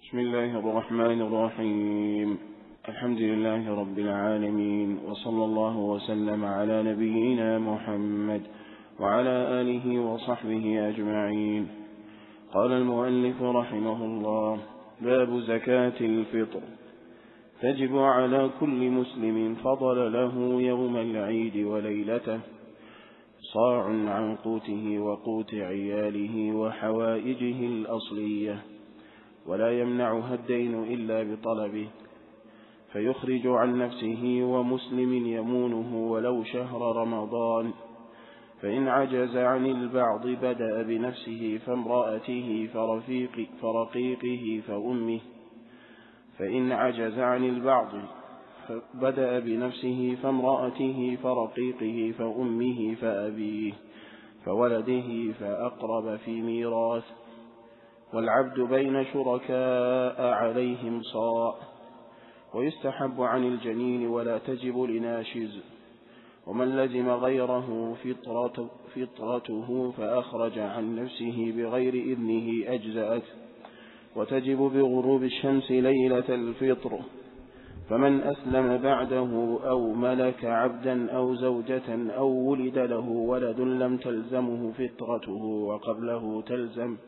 بسم الله الرحمن الرحيم. الحمد لله رب العالمين، وصلى الله وسلم على نبينا محمد وعلى آله وصحبه أجمعين. قال المؤلف رحمه الله: باب زكاة الفطر. تجب على كل مسلم فضل له يوم العيد وليلته صاع عن قوته وقوت عياله وحوائجه الأصلية، ولا يمنعها الدين إلا بطلبه، فيخرج عن نفسه ومسلم يمونه ولو شهر رمضان. فإن عجز عن البعض بدأ بنفسه فامرأته فرقيقه فأمه. فإن عجز عن البعض بدأ بنفسه فامرأته فرقيقه فأمه فأبيه فولده فأقرب في ميراث. والعبد بين شركاء عليهم صاع. ويستحب عن الجنين ولا تجب لناشز. ومن لزم غيره فطرته فأخرج عن نفسه بغير إذنه أجزأت. وتجب بغروب الشمس ليلة الفطر. فمن أسلم بعده أو ملك عبدا أو زوجة أو ولد له ولد لم تلزمه فطرته وقبله تلزم.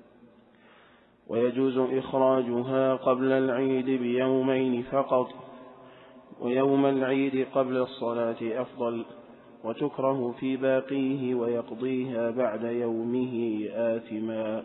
ويجوز إخراجها قبل العيد بيومين فقط، ويوم العيد قبل الصلاة أفضل، وتكره في باقيه ويقضيها بعد يومه آثما.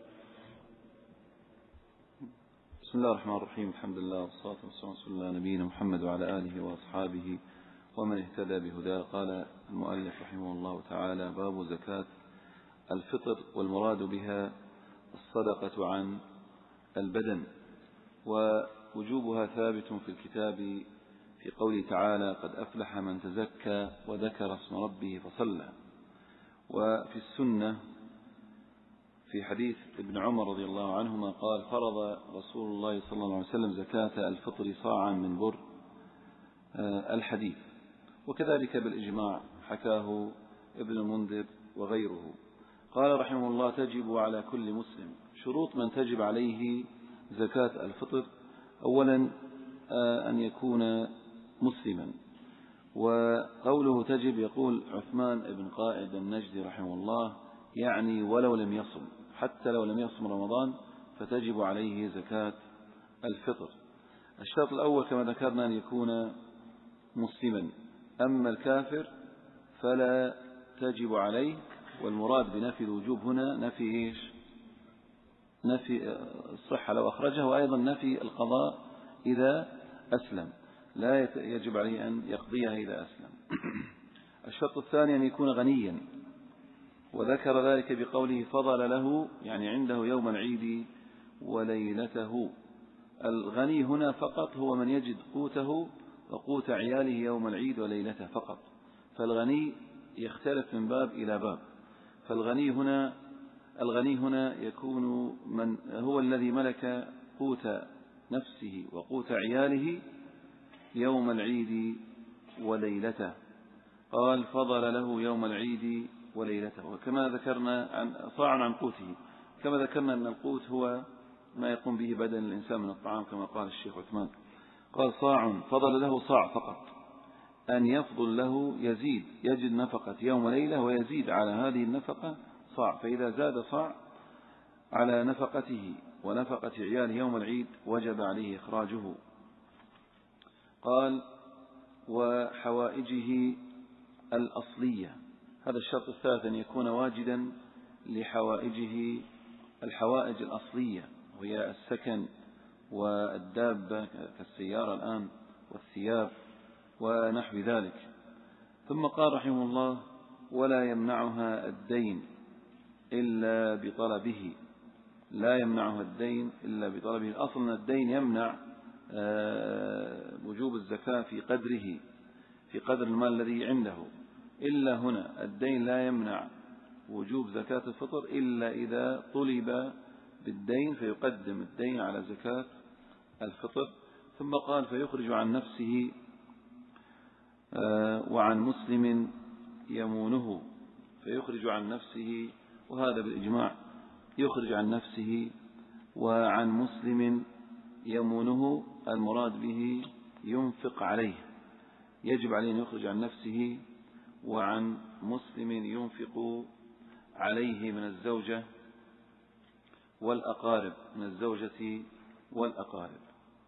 بسم الله الرحمن الرحيم. الحمد لله والصلاة والسلام على رسول الله نبينا محمد وعلى آله وأصحابه ومن اهتدى بهداه. قال المؤلف رحمه الله تعالى: باب زكاة الفطر، والمراد بها الصدقة عن البدن، ووجوبها ثابت في الكتاب في قوله تعالى: قد أفلح من تزكى وذكر اسم ربه فصلى. وفي السنة في حديث ابن عمر رضي الله عنهما قال: فرض رسول الله صلى الله عليه وسلم زكاة الفطر صاعا من بر. الحديث وكذلك بالإجماع حكاه ابن المنذر وغيره. قال رحمه الله: تجب على كل مسلم. شروط من تجب عليه زكاة الفطر: أولا أن يكون مسلما. وقوله تجب يقول عثمان بن قائد النجدي رحمه الله يعني ولو لم يصم، حتى لو لم يصم رمضان فتجب عليه زكاة الفطر. الشرط الأول كما ذكرنا أن يكون مسلما، أما الكافر فلا تجب عليه. والمراد بنفي الوجوب هنا نفي الصحة لو أخرجه، وأيضا نفي القضاء إذا أسلم، لا يجب عليه أن يقضيها إذا أسلم. الشرط الثاني أن يكون غنيا، وذكر ذلك بقوله: فضل له، يعني عنده يوم العيد وليلته. الغني هنا فقط هو من يجد قوته وقوت عياله يوم العيد وليلته فقط، فالغني يختلف من باب إلى باب. فالغني هنا يكون من هو الذي ملك قوت نفسه وقوت عياله يوم العيد وليلته. قال: فضل له يوم العيد وليلته. وكما ذكرنا صاعا عن قوته، كما ذكرنا أن القوت هو ما يقوم به بدن الإنسان من الطعام، كما قال الشيخ عثمان. قال: صاع، فضل له صاع فقط. أن يفضل له يزيد، يجد نفقة يوم ليلة ويزيد على هذه النفقة صاع، فإذا زاد صاع على نفقته ونفقة عياله يوم العيد وجب عليه إخراجه. قال: وحوائجه الأصلية. هذا الشرط الثالث، أن يكون واجدا لحوائجه الحوائج الأصلية، وهي السكن والدابة كالسيارة الآن والثياب ونحو ذلك. ثم قال رحمه الله: ولا يمنعها الدين إلا بطلبه. لا يمنعها الدين إلا بطلبه. أصلا الدين يمنع وجوب الزكاة في قدر المال الذي عنده، إلا هنا الدين لا يمنع وجوب زكاة الفطر إلا إذا طلب بالدين، فيقدم الدين على زكاة الفطر. ثم قال: فيخرج عن نفسه وعن مسلم يمونه. فيخرج عن نفسه، وهذا بالإجماع، يخرج عن نفسه وعن مسلم يمونه المراد به ينفق عليه، يجب عليه أن يخرج عن نفسه، وعن مسلم ينفق عليه من الزوجة والأقارب، من الزوجة والأقارب،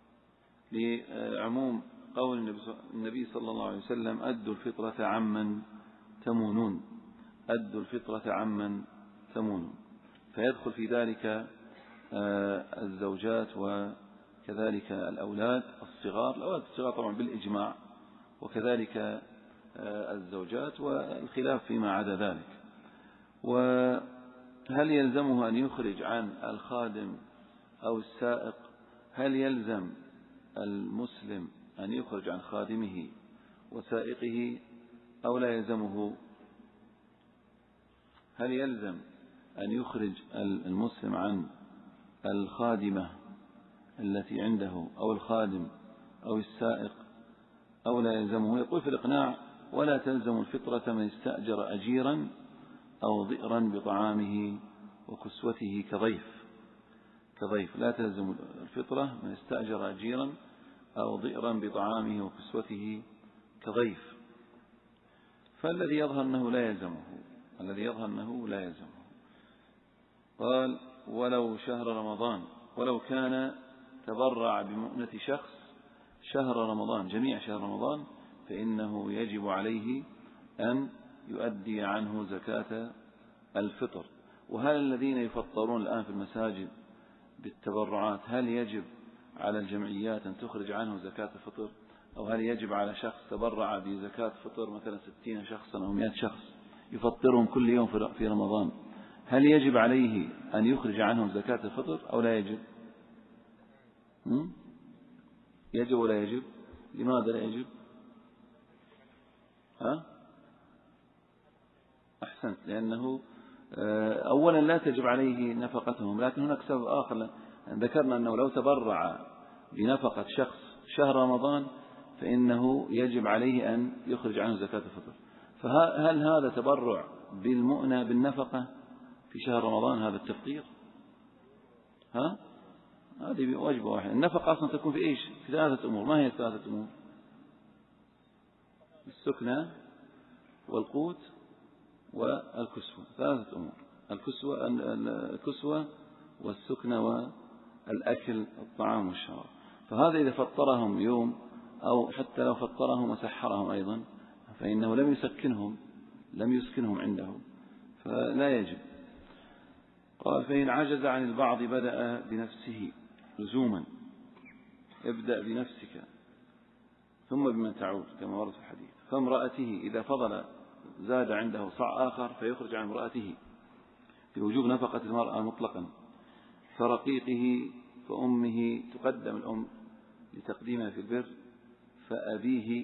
لعموم قول النبي صلى الله عليه وسلم: أدوا الفطرة عمن تمونون، أدوا الفطرة عمن تمونون. فيدخل في ذلك الزوجات وكذلك الأولاد الصغار، الأولاد الصغار طبعا بالإجماع، وكذلك الزوجات، والخلاف فيما عدا ذلك. وهل يلزمه أن يخرج عن الخادم أو السائق؟ هل يلزم المسلم أن يخرج عن خادمه وسائقه أو لا يلزمه؟ هل يلزم أن يخرج المسلم عن الخادمة التي عنده أو الخادم أو السائق أو لا يلزمه؟ يقول في الإقناع: ولا تلزم الفطرة من استأجر أجيرا أو ضئرا بطعامه وكسوته كضيف. لا تلزم الفطرة من استأجر أجيرا أو ضئرا بطعامه وكسوته كضيف. فالذي يظهر أنه لا يلزمه. قال: ولو شهر رمضان، ولو كان تبرع بمؤنة شخص شهر رمضان، جميع شهر رمضان، فإنه يجب عليه أن يؤدي عنه زكاة الفطر. وهل الذين يفطرون الآن في المساجد بالتبرعات، هل يجب على الجمعيات أن تخرج عنه زكاة الفطر، أو هل يجب على شخص تبرع بزكاة فطر مثلا 60 شخصا أو 100 شخص يفطرهم كل يوم في رمضان، هل يجب عليه أن يخرج عنهم زكاة الفطر أو لا يجب؟ يجب ولا يجب؟ لماذا لا يجب؟ أحسنت، لأنه أولا لا تجب عليه نفقتهم، لكن هناك سبب آخر. ذكرنا أنه لو تبرع بنفقة شخص شهر رمضان فإنه يجب عليه أن يخرج عنه زكاة الفطر. فهل هذا تبرع بالمؤنة بالنفقة في شهر رمضان هذا التفطير؟ هذه واجب واحد. النفقة أصلا تكون في إيش؟ في 3 أمور. ما هي 3 أمور؟ السكنة والقوت والكسوة. 3 أمور: الكسوة والسكنة والأكل، الطعام والشراب. فهذا إذا فطرهم يوم، أو حتى لو فطرهم وسحرهم أيضا، فإنه لم يسكنهم عنده، فلا يجب. قال: فإن عجز عن البعض بدأ بنفسه لزوما، ابدأ بنفسك ثم بمن تعود كما ورد في الحديث. فامرأته إذا فضل زاد عنده صاع آخر فيخرج عن امرأته في وجوب نفقة المرأة مطلقا. فرقيقه فأمه تقدم الأم لتقديمها في البر، فأبيه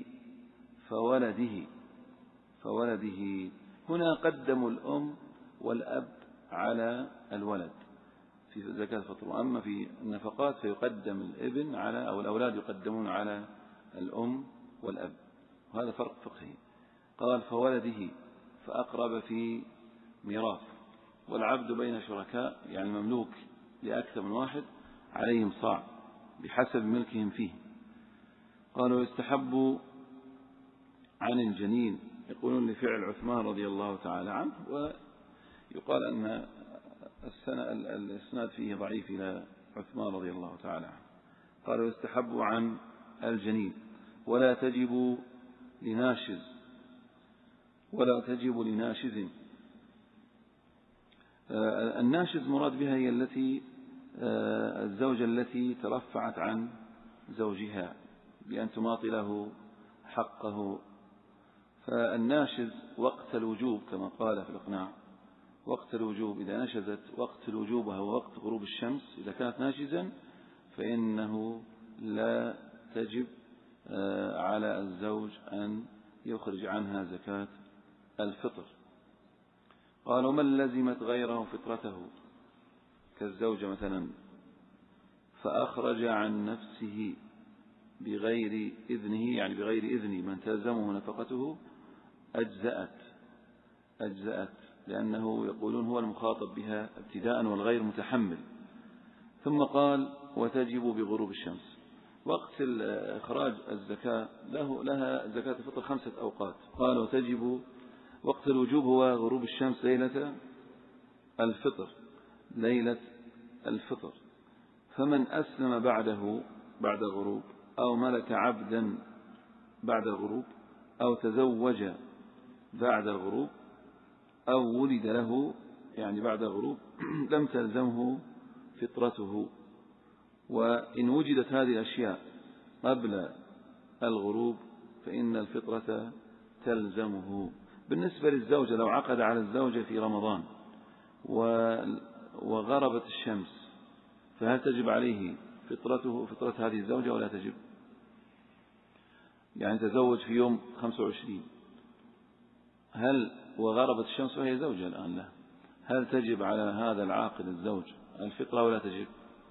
فولده. هنا قدموا الأم والأب على الولد في زكاة الفطر، وأما في النفقات فيقدم الابن أو الأولاد يقدمون على الأم والأب، وهذا فرق فقهي. قال: فولده فأقرب في ميراث. والعبد بين شركاء، يعني مملوك لأكثر من واحد، عليهم صاع بحسب ملكهم فيه. قالوا: يستحب عن الجنين، يقولون لفعل عثمان رضي الله تعالى عنه، ويقال أن الإسناد فيه ضعيف إلى عثمان رضي الله تعالى عنه. قالوا: يستحب عن الجنين، ولا تجب لناشز. الناشز مراد بها هي الزوجة التي ترفعت عن زوجها بأن تماطله حقه. فالناشز وقت الوجوب كما قال في الإقناع، وقت الوجوب إذا نشزت وقت الوجوب وهو وقت غروب الشمس، إذا كانت ناشزا فإنه لا تجب على الزوج أن يخرج عنها زكاة الفطر. قالوا: من لزمت غيره فطرته كالزوجة مثلا فأخرج عن نفسه بغير إذنه، يعني بغير إذن من تلزمه نفقته، أجزأت، لأنه يقولون هو المخاطب بها ابتداء والغير متحمل. ثم قال وتجب بغروب الشمس. وقت إخراج الزكاة لها زكاة الفطر 5 أوقات. قال وتجب وقت الوجوب هو غروب الشمس ليلة الفطر، ليلة الفطر. فمن أسلم بعد الغروب، أو ملك عبدا بعد الغروب، أو تزوج بعد الغروب، أو ولد له يعني بعد الغروب لم تلزمه فطرته. وإن وجدت هذه الأشياء قبل الغروب فإن الفطرة تلزمه. بالنسبة للزوجة، لو عقد على الزوجة في رمضان وغربت الشمس، فهل تجب عليه فطرة هذه الزوجة ولا تجب؟ يعني تزوج في يوم 25، هل وغربت الشمس وهي زوجة الآن له، هل تجب على هذا العاقد الزوج الفطرة ولا تجب؟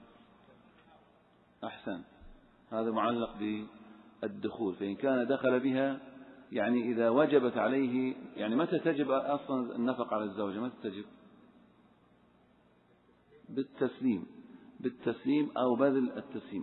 أحسن، هذا معلق بالدخول. فإن كان دخل بها، يعني إذا وجبت عليه، يعني متى تجب أصلا النفق على الزوجة؟ متى تجب؟ بالتسليم أو بذل التسليم.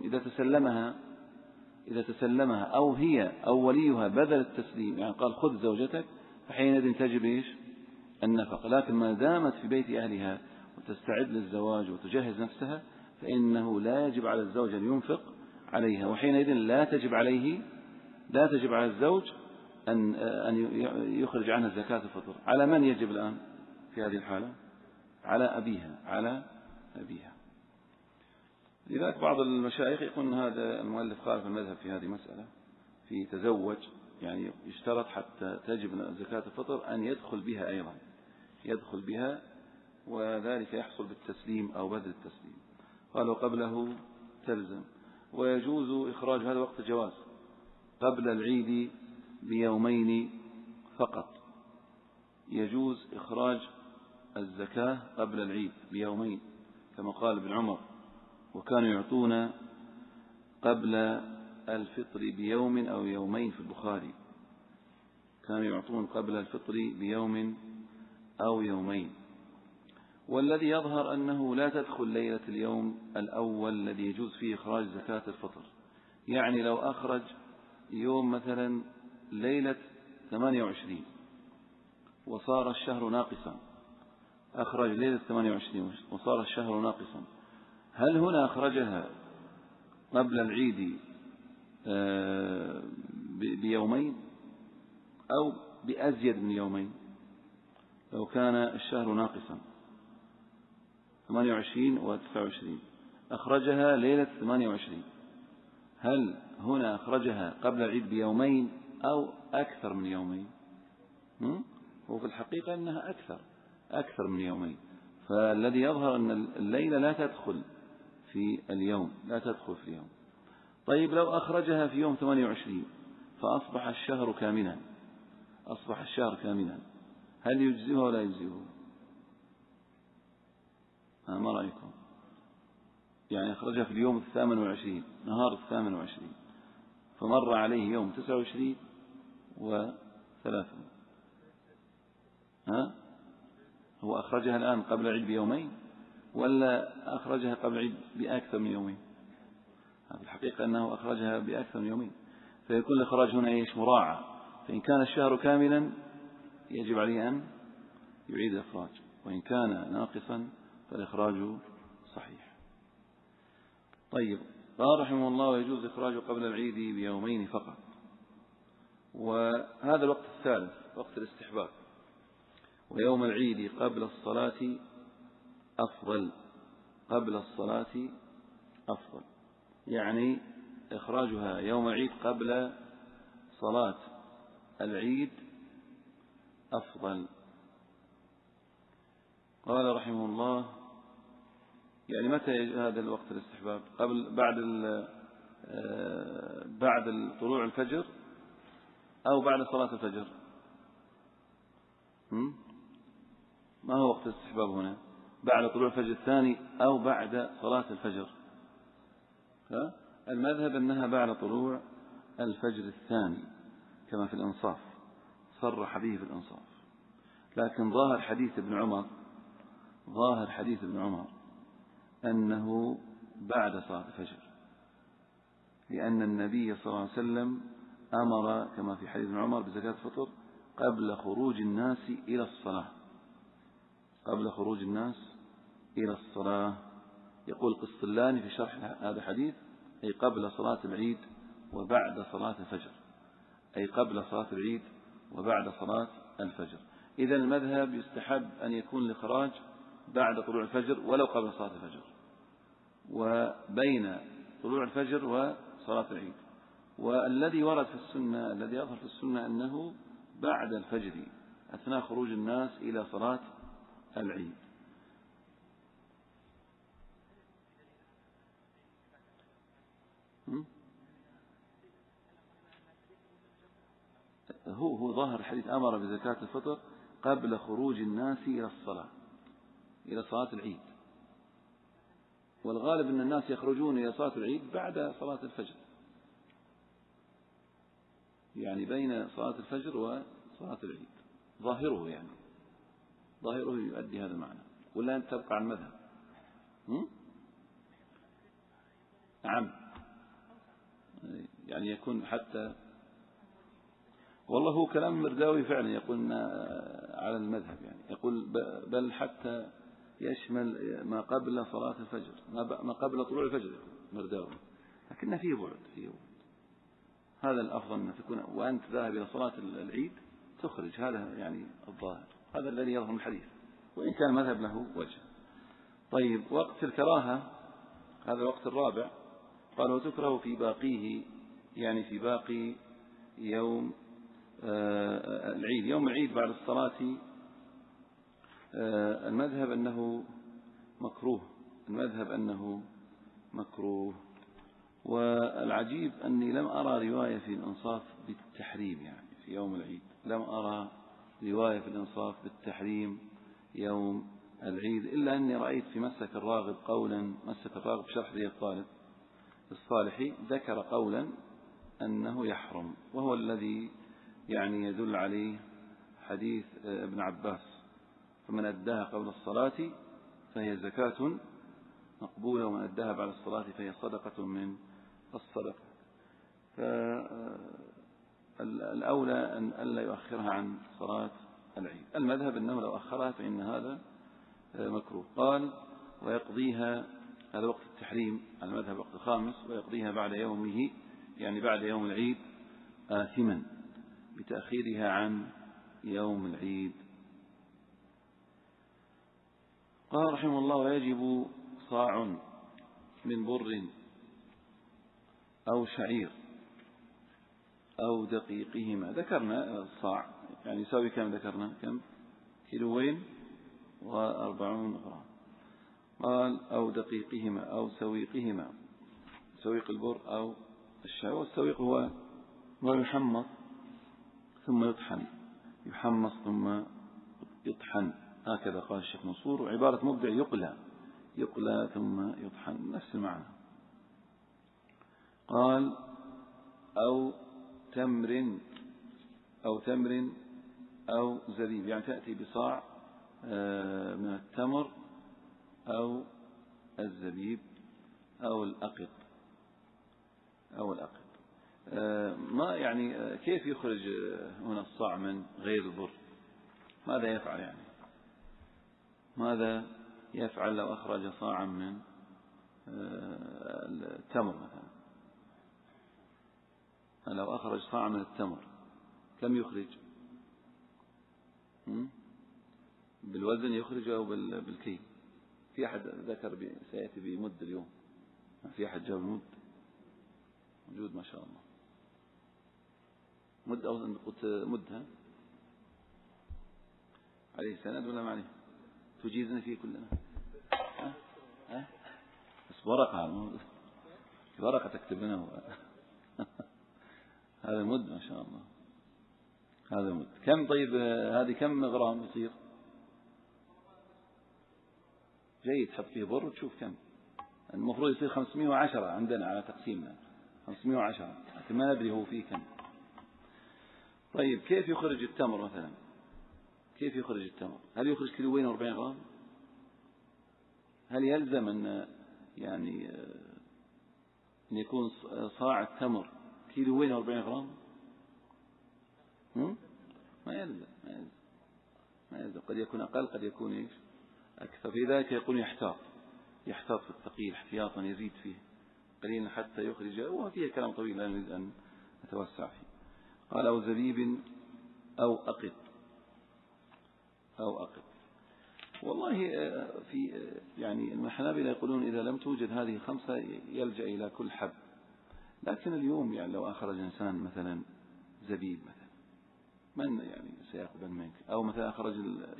إذا تسلمها أو هي أو وليها بذل التسليم، يعني قال خذ زوجتك، فحينئذ تجب إيش؟ النفقة. لكن ما دامت في بيت أهلها وتستعد للزواج وتجهز نفسها، فإنه لا يجب على الزوج أن ينفق عليها، وحينئذ لا تجب على الزوج أن يخرج عنها زكاة الفطر. على من يجب الآن في هذه الحالة؟ على أبيها. لذلك بعض المشايخ يقول أن هذا المؤلف خالف المذهب في هذه المسألة، في تزوج، يعني يشترط حتى تجب زكاة الفطر أن يدخل بها أيضا، وذلك يحصل بالتسليم أو بذل التسليم. قالوا قبله تلزم. ويجوز إخراج هذا وقت الجواز قبل العيد بيومين فقط. يجوز إخراج الزكاة قبل العيد بيومين، كما قال ابن عمر: وكانوا يعطون قبل الفطر بيوم أو يومين. في البخاري كانوا يعطون قبل الفطر بيوم أو يومين. والذي يظهر أنه لا تدخل ليلة اليوم الأول الذي يجوز فيه إخراج زكاة الفطر. يعني لو أخرج يوم مثلا ليلة 28 وصار الشهر ناقصا، أخرج ليلة 28 وصار الشهر ناقصا، هل هنا أخرجها قبل العيد بيومين أو بأزيد من يومين؟ لو كان الشهر ناقصا 28 و 29 أخرجها ليلة 28، هل هنا أخرجها قبل العيد بيومين أو أكثر من يومين؟ هو في الحقيقة أنها أكثر من يومين. فالذي يظهر أن الليلة لا تدخل في اليوم. طيب لو أخرجها في يوم 28 فأصبح الشهر كاملا، هل يجزئه ولا يجزئه؟ ما رأيكم؟ يعني أخرجها في اليوم 28، نهار 28، فمر عليه يوم 29 و30. هو أخرجها الآن قبل العيد بيومين ولا أخرجها قبل العيد بأكثر من يومين؟ في الحقيقة أنه أخرجها بأكثر من يومين. فيكون الإخراج هنا مراعى. فإن كان الشهر كاملا يجب عليه أن يعيد الإخراج، وإن كان ناقصا فالإخراج صحيح. طيب، قال رحمه الله: ويجوز إخراجه قبل العيد بيومين فقط. وهذا الوقت الثالث وقت الاستحباب. ويوم العيد قبل الصلاة أفضل، يعني إخراجها يوم العيد قبل صلاة العيد أفضل. قال رحمه الله: يعني متى هذا الوقت الاستحباب؟ بعد طلوع الفجر أو بعد صلاة الفجر؟ ما هو وقت الاستحباب هنا؟ بعد طلوع الفجر الثاني أو بعد صلاة الفجر؟ المذهب أنها بعد طلوع الفجر الثاني، كما في الإنصاف، صرح به في الإنصاف. لكن ظاهر حديث ابن عمر أنه بعد صلاة الفجر، لأن النبي صلى الله عليه وسلم أمر كما في حديث ابن عمر بزكاة الفطر قبل خروج الناس إلى الصلاة، قبل خروج الناس إلى الصلاة. يقول القسطلاني في شرح هذا الحديث: أي قبل صلاة العيد وبعد صلاة الفجر، أي قبل صلاة العيد وبعد صلاة الفجر. إذا المذهب يستحب أن يكون الإخراج بعد طلوع الفجر ولو قبل صلاة الفجر، وبين طلوع الفجر وصلاة العيد. والذي ورد في السنة، الذي يظهر في السنة أنه بعد الفجر أثناء خروج الناس إلى صلاة العيد. هو ظاهر الحديث أمر بزكاة الفطر قبل خروج الناس إلى الصلاة، إلى صلاة العيد، والغالب أن الناس يخرجون إلى صلاة العيد بعد صلاة الفجر، يعني بين صلاة الفجر وصلاة العيد. ظاهره يعني ظاهره يؤدي هذا المعنى، ولا أن تبقى عن المذهب؟ نعم، يعني يكون حتى، والله هو كلام مرداوي فعلا، يقول على المذهب، يعني يقول بل حتى يشمل ما قبل صلاة الفجر، ما قبل طلوع الفجر مرداوي، لكن فيه بعد. هذا الأفضل أن تكون وأنت ذاهب إلى صلاة العيد تخرج، هذا يعني الظاهر، هذا الذي يظهر من الحديث، وإن كان المذهب له وجه. طيب، وقت الكراهة هذا الوقت الرابع، قال: وتكره في باقيه، يعني في باقي يوم العيد، يوم العيد بعد الصلاة. المذهب أنه مكروه، المذهب أنه مكروه. والعجيب أني لم أرى رواية في الإنصاف بالتحريم، يعني في يوم العيد لم أرى رواية في الإنصاف بالتحريم يوم العيد، إلا أني رأيت في مسك الراغب قولا، مسك الراغب شرح ذي الطالب الصالحي ذكر قولا أنه يحرم، وهو الذي يعني يدل عليه حديث ابن عباس: فمن أداها قبل الصلاة فهي زكاة مقبولة، ومن أداها بعد الصلاة فهي صدقة من الصدقة. فالأولى أن ألا يؤخرها عن صلاة العيد. المذهب أنه لو أخرها فإن هذا مكروه. قال: ويقضيها، هذا وقت التحريم على المذهب وقت الخامس، ويقضيها بعد يومه، يعني بعد يوم العيد، آثما بتأخيرها عن يوم العيد. قال رحمه الله: ويجب صاع من بر أو شعير أو دقيقهما. ذكرنا الصاع يعني يساوي كم؟ ذكرنا كم؟ 240 غرام. قال: أو دقيقهما أو سويقهما، سويق البر أو الشعير. والسويق هو ما يحمص ثم يطحن، يحمص ثم يطحن، هكذا قال الشيخ منصور. وعبارة مبدع: يقلى ثم يطحن، نفس المعنى. قال: أو تمر أو زبيب، يعني تأتي بصاع من التمر أو الزبيب أو الأقط. ما يعني كيف يخرج هنا الصاع من غير البر؟ ماذا يفعل يعني؟ ماذا يفعل لو أخرج صاعا من التمر مثلا؟ لو أخرج صاعا من التمر كم يخرج؟ بالوزن يخرج أو بالكيل؟ في أحد ذكر سيأتي بمد اليوم؟ في أحد جاب المد؟ موجود ما شاء الله. مد أو قلت مدها عليه سند ولا ما عليه؟ تجيزنا فيه كلنا؟ بس ورقة تكتب لنا هذا مد ما شاء الله، هذا مد. كم طيب هذه كم غرام يصير؟ جيد، حط فيه بر وتشوف كم. المفروض يصير 510 عندنا على تقسيمنا 510، لكن ما ندري هو فيه كم. طيب كيف يخرج التمر مثلا؟ كيف يخرج التمر؟ هل يخرج 240 غرام؟ هل يلزم أن يعني أن يكون صاع التمر كيلوين و40 غرام؟ ما يلزم قد يكون أقل قد يكون إيش أكثر. في ذلك يكون يحتاط في الثقيل احتياطا يزيد فيه قليلا حتى يخرج، وفيه كلام طويل لا نريد أن نتوسع فيه. قال أو زبيب أو أقط. والله في يعني الحنابلة يقولون إذا لم توجد هذه 5 يلجأ إلى كل حب. لكن اليوم يعني لو أخرج إنسان مثلا زبيب مثلا من يعني سيقبل منك؟ أو مثلا أخرج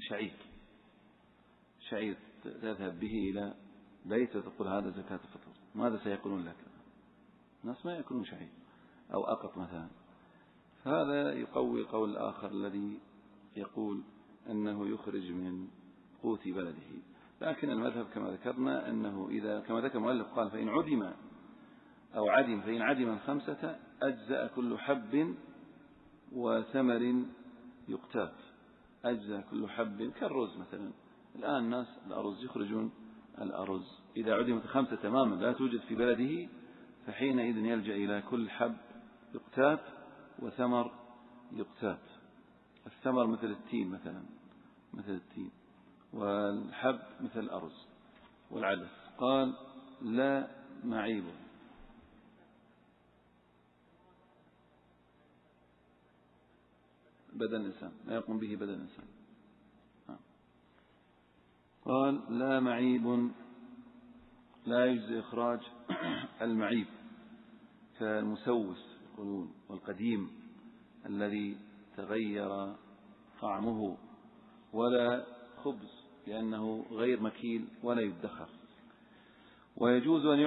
شعير تذهب به إلى بيت وتقول هذا زكاة الفطر، ماذا سيقولون لك؟ الناس ما يأكلون شعير. أو أقط مثلا. هذا يقوي قول الآخر الذي يقول أنه يخرج من قوت بلده. لكن المذهب كما ذكرنا أنه إذا كما ذكر المؤلف قال فإن عدم 5 أجزأ كل حب وثمر يقتات. أجزأ كل حب كالرز مثلا. الآن الناس الأرز يخرجون الأرز إذا عدمت 5 تماما لا توجد في بلده، فحينئذ يلجأ إلى كل حب يقتات وثمر يقتات. الثمر مثل التين مثلا، والحب مثل الأرز والعدس. قال لا معيب بدن الإنسان، لا يقوم به بدن الإنسان. قال لا معيب، لا يجزي إخراج المعيب كالمسوس يقولون والقديم الذي تغير طعمه، ولا خبز لأنه غير مكيل ولا يدخر. ويجوز أن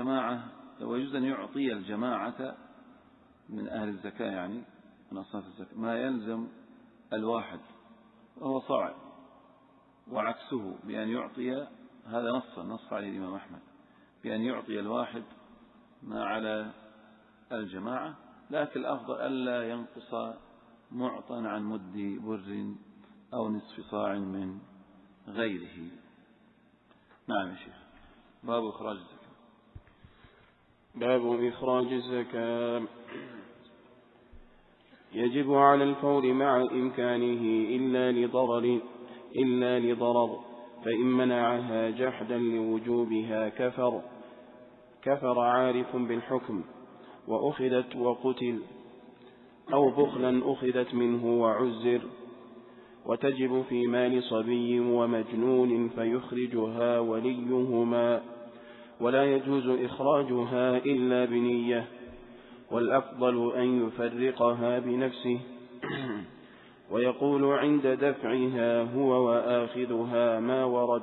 يعطي الجماعة من أهل الزكاة يعني من أصناف الزكاة ما يلزم الواحد وهو صاع، وعكسه بأن يعطي، هذا نص عليه الإمام أحمد بأن يعطي الواحد ما على الجماعة. لكن الأفضل ألا ينقص معطى عن مد بر أو نصف صاع من غيره. نعم يا شيخ. باب إخراج الزكاة. باب إخراج الزكاة. يجب على الفور مع إمكانه إلا لضرر، فإن منعها جحدا لوجوبها كفر عارف بالحكم وأخذت وقتل، أو بخلا أخذت منه وعزر. وتجب في مال صبي ومجنون فيخرجها وليهما، ولا يجوز إخراجها إلا بنية، والأفضل أن يفرقها بنفسه ويقول عند دفعها هو وآخذها ما ورد.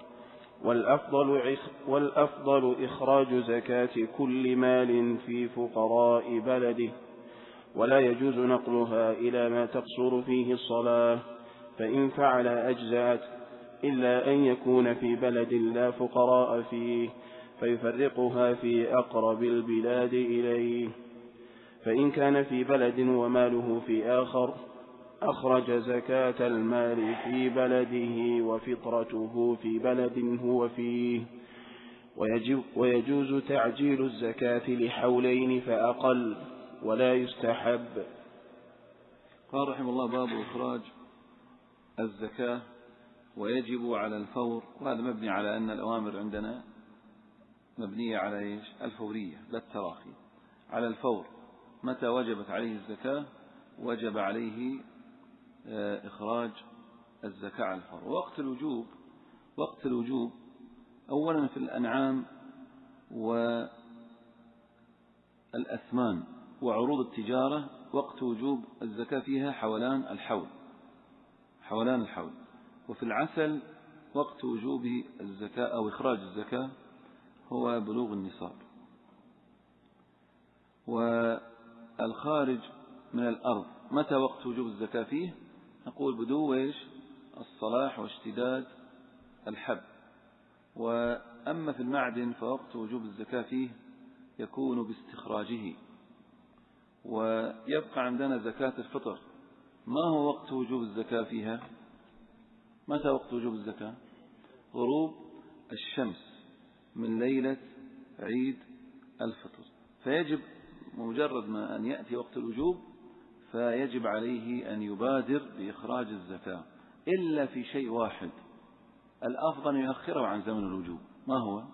والأفضل إخراج زكاة كل مال في فقراء بلده، ولا يجوز نقلها إلى ما تقصر فيه الصلاة، فإن فعل أجزأت، إلا أن يكون في بلد لا فقراء فيه فيفرقها في أقرب البلاد إليه. فإن كان في بلد وماله في آخر أخرج زكاة المال في بلده وفطرته في بلد هو فيه. ويجوز تعجيل الزكاة لحولين فأقل، ولا يستحب. قال رحمه الله باب إخراج الزكاة. ويجب على الفور، وهذا مبني على أن الأوامر عندنا مبنية على الفورية لا التراخي. على الفور متى وجبت عليه الزكاة وجب عليه إخراج الزكاة على الفور. وقت الوجوب أولا في الأنعام والأثمان وعروض التجارة وقت وجوب الزكاة فيها حولان الحول. وفي العسل وقت وجوب الزكاة أو إخراج الزكاة هو بلوغ النصاب. والخارج من الأرض متى وقت وجوب الزكاة فيه؟ نقول بدو الصلاح واشتداد الحب. وأما في المعدن فوقت وجوب الزكاة فيه يكون باستخراجه. ويبقى عندنا زكاة الفطر. ما هو وقت وجوب الزكاة فيها؟ متى وقت وجوب الزكاة؟ غروب الشمس من ليلة عيد الفطر، فيجب مجرد ما أن يأتي وقت الوجوب فيجب عليه أن يبادر بإخراج الزكاة، إلا في شيء واحد الأفضل أن يؤخره عن زمن الوجوب. ما هو؟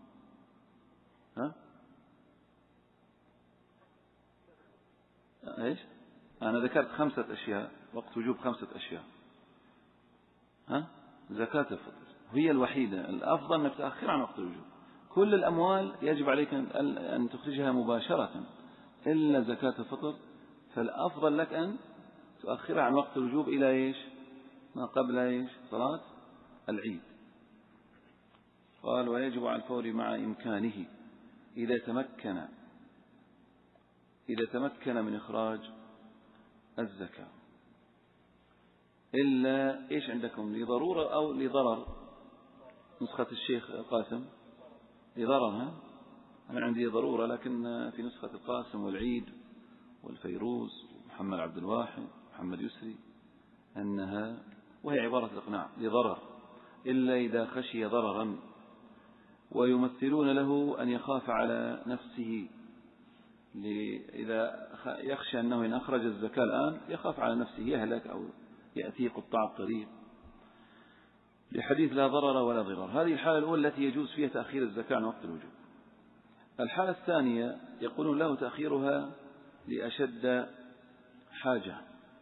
إيش؟ أنا ذكرت 5 أشياء وقت وجوب، 5 أشياء. زكاة الفطر هي الوحيدة الأفضل أنك تأخر عن وقت الوجوب. كل الأموال يجب عليك أن تخرجها مباشرة إلا زكاة الفطر، فالأفضل لك أن تؤخرها عن وقت الوجوب إلى إيش؟ ما قبل إيش؟ صلاة العيد. قال ويجب على الفور مع إمكانه إذا تمكن من إخراج الزكاة، إلا إيش عندكم؟ لضرورة أو لضرر؟ نسخة الشيخ قاسم لضرر. أنا عندي ضرورة، لكن في نسخة القاسم والعيد والفيروز ومحمد عبد الواحد محمد يسري أنها، وهي عبارة الإقناع، لضرر إلا إذا خشي ضررا، ويمثلون له أن يخاف على نفسه، إذا يخشى أنه إن أخرج الزكاة الآن يخاف على نفسه يهلك أو يأتيه قطاع الطريق، لحديث لا ضرر ولا ضرار. هذه الحالة الأولى التي يجوز فيها تأخير الزكاة عن وقت الوجوب. الحالة الثانية يقولون له تأخيرها لأشد حاجة،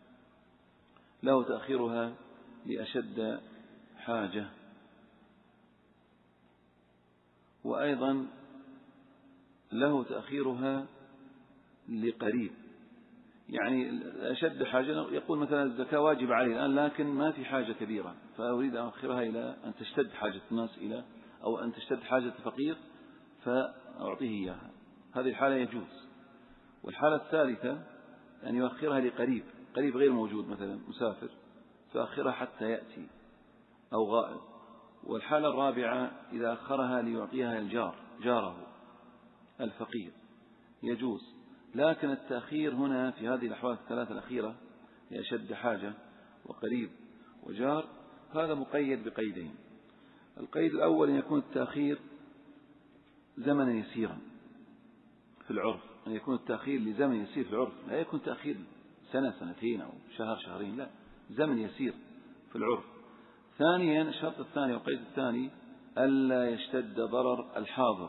وأيضا له تأخيرها لقريب. يعني أشد حاجة، يقول مثلا الزكاة واجب عليه الآن لكن ما في حاجة كبيرة، فأريد أن أخرها إلى أن تشتد حاجة الناس أو أن تشتد حاجة الفقير فأعطيه إياها. هذه الحالة يجوز. والحالة الثالثة أن يؤخرها لقريب غير موجود، مثلا مسافر، فأخرها حتى يأتي أو غائب. والحالة الرابعة إذا أخرها ليعطيها جاره الفقير يجوز. لكن التأخير هنا في هذه الأحوال الثلاثة الأخيرة لأشد حاجة وقريب وجار، هذا مقيد بقيدين. القيد الأول أن يكون التأخير زمنا يسيرا في العرف، أن يكون التأخير لزمن يسير في العرف، لا يكون تأخير سنة سنتين أو شهرين، لا، زمن يسير في العرف. ثانيا الشرط الثاني والقيد الثاني ألا يشتد ضرر الحاضر،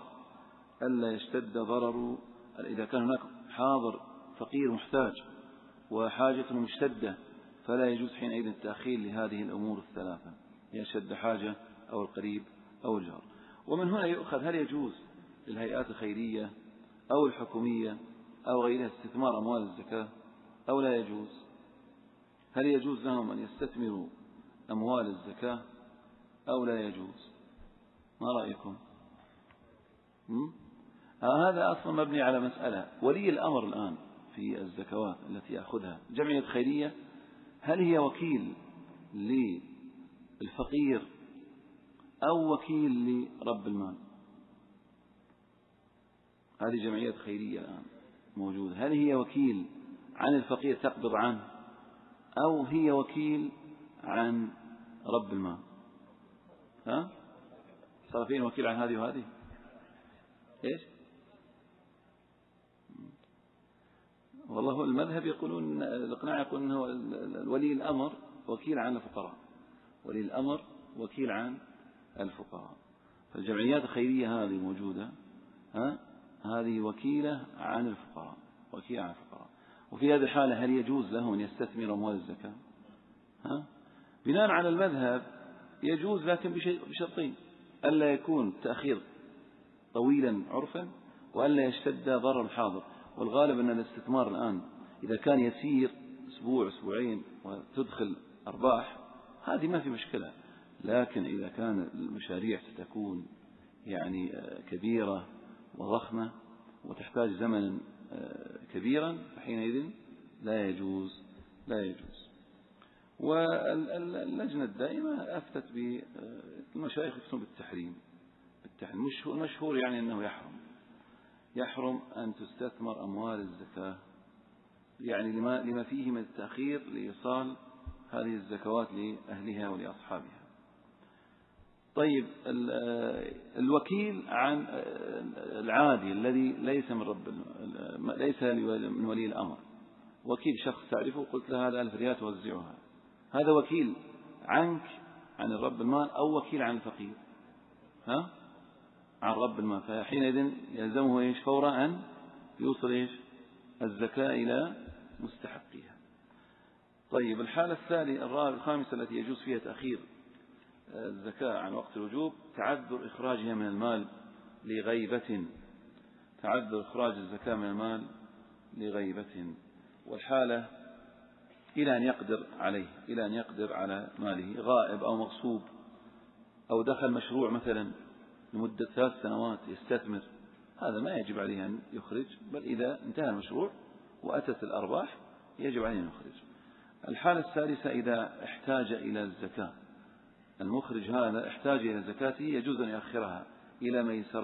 إذا كان هناك حاضر فقير محتاج وحاجته مشتدة فلا يجوز حينئذ التأخير لهذه الأمور الثلاثة، يشد حاجة أو القريب أو الجار. ومن هنا يؤخذ هل يجوز للهيئات الخيرية أو الحكومية أو غيرها استثمار أموال الزكاة أو لا يجوز؟ هل يجوز لهم أن يستثمروا أموال الزكاة أو لا يجوز؟ ما رأيكم؟ هذا أصلا مبني على مسألة ولي الأمر الآن في الزكوات التي يأخذها جمعية خيرية، هل هي وكيل للفقير أو وكيل لرب المال؟ هذه جمعية خيرية الآن موجودة، هل هي وكيل عن الفقير تقبض عنه أو هي وكيل عن رب المال؟ صار فين وكيل عن هذه وهذه؟ إيش؟ والله المذهب يقولون، الإقناع يقول أنه ولي الأمر وكيل عن الفقراء. فالجمعيات الخيرية هذه موجودة، هذه وكيلة عن الفقراء، وفي هذه الحالة هل يجوز لهم أن يستثمروا أموال الزكاة؟ بناء على المذهب يجوز، لكن بشرطين: ألا يكون تأخير طويلا عرفا، وألا يشتد ضرر الحاضر. والغالب أن الاستثمار الآن إذا كان يسير أسبوع أسبوعين وتدخل أرباح هذه ما في مشكلة، لكن إذا كان المشاريع ستكون يعني كبيرة وضخمة وتحتاج زمنا كبيرا فحينئذ لا يجوز. واللجنة الدائمة أفتت بالمشايخ يفتون بالتحريم. المشهور يعني أنه يحرم أن تستثمر أموال الزكاة، يعني لما فيه من التأخير لإيصال هذه الزكوات لأهلها ولأصحابها. طيب الوكيل عن العادي الذي ليس من ليس من ولي الأمر، وكيل شخص تعرفه قلت له هذا 1000 ريال توزعها، هذا وكيل عنك عن رب المال أو وكيل عن الفقير؟ عن رب المال، فحينئذ يلزمه إيش فورا أن يوصل إيش الزكاة إلى مستحقها. طيب الحالة الخامسة التي يجوز فيها تأخير الزكاة عن وقت الوجوب تعذر إخراجها من المال لغيبة، تعذر إخراج الزكاة من المال لغيبة، والحالة إلى أن يقدر عليه، إلى أن يقدر على ماله، غائب أو مغصوب أو دخل مشروع مثلا لمدة 3 سنوات يستثمر، هذا ما يجب عليه أن يخرج، بل إذا انتهى المشروع وأتت الأرباح يجب عليه أن يخرج. الحالة الثالثة إذا احتاج إلى الزكاة، المخرج هذا احتاج إلى زكاته يجوز أن يأخرها إلى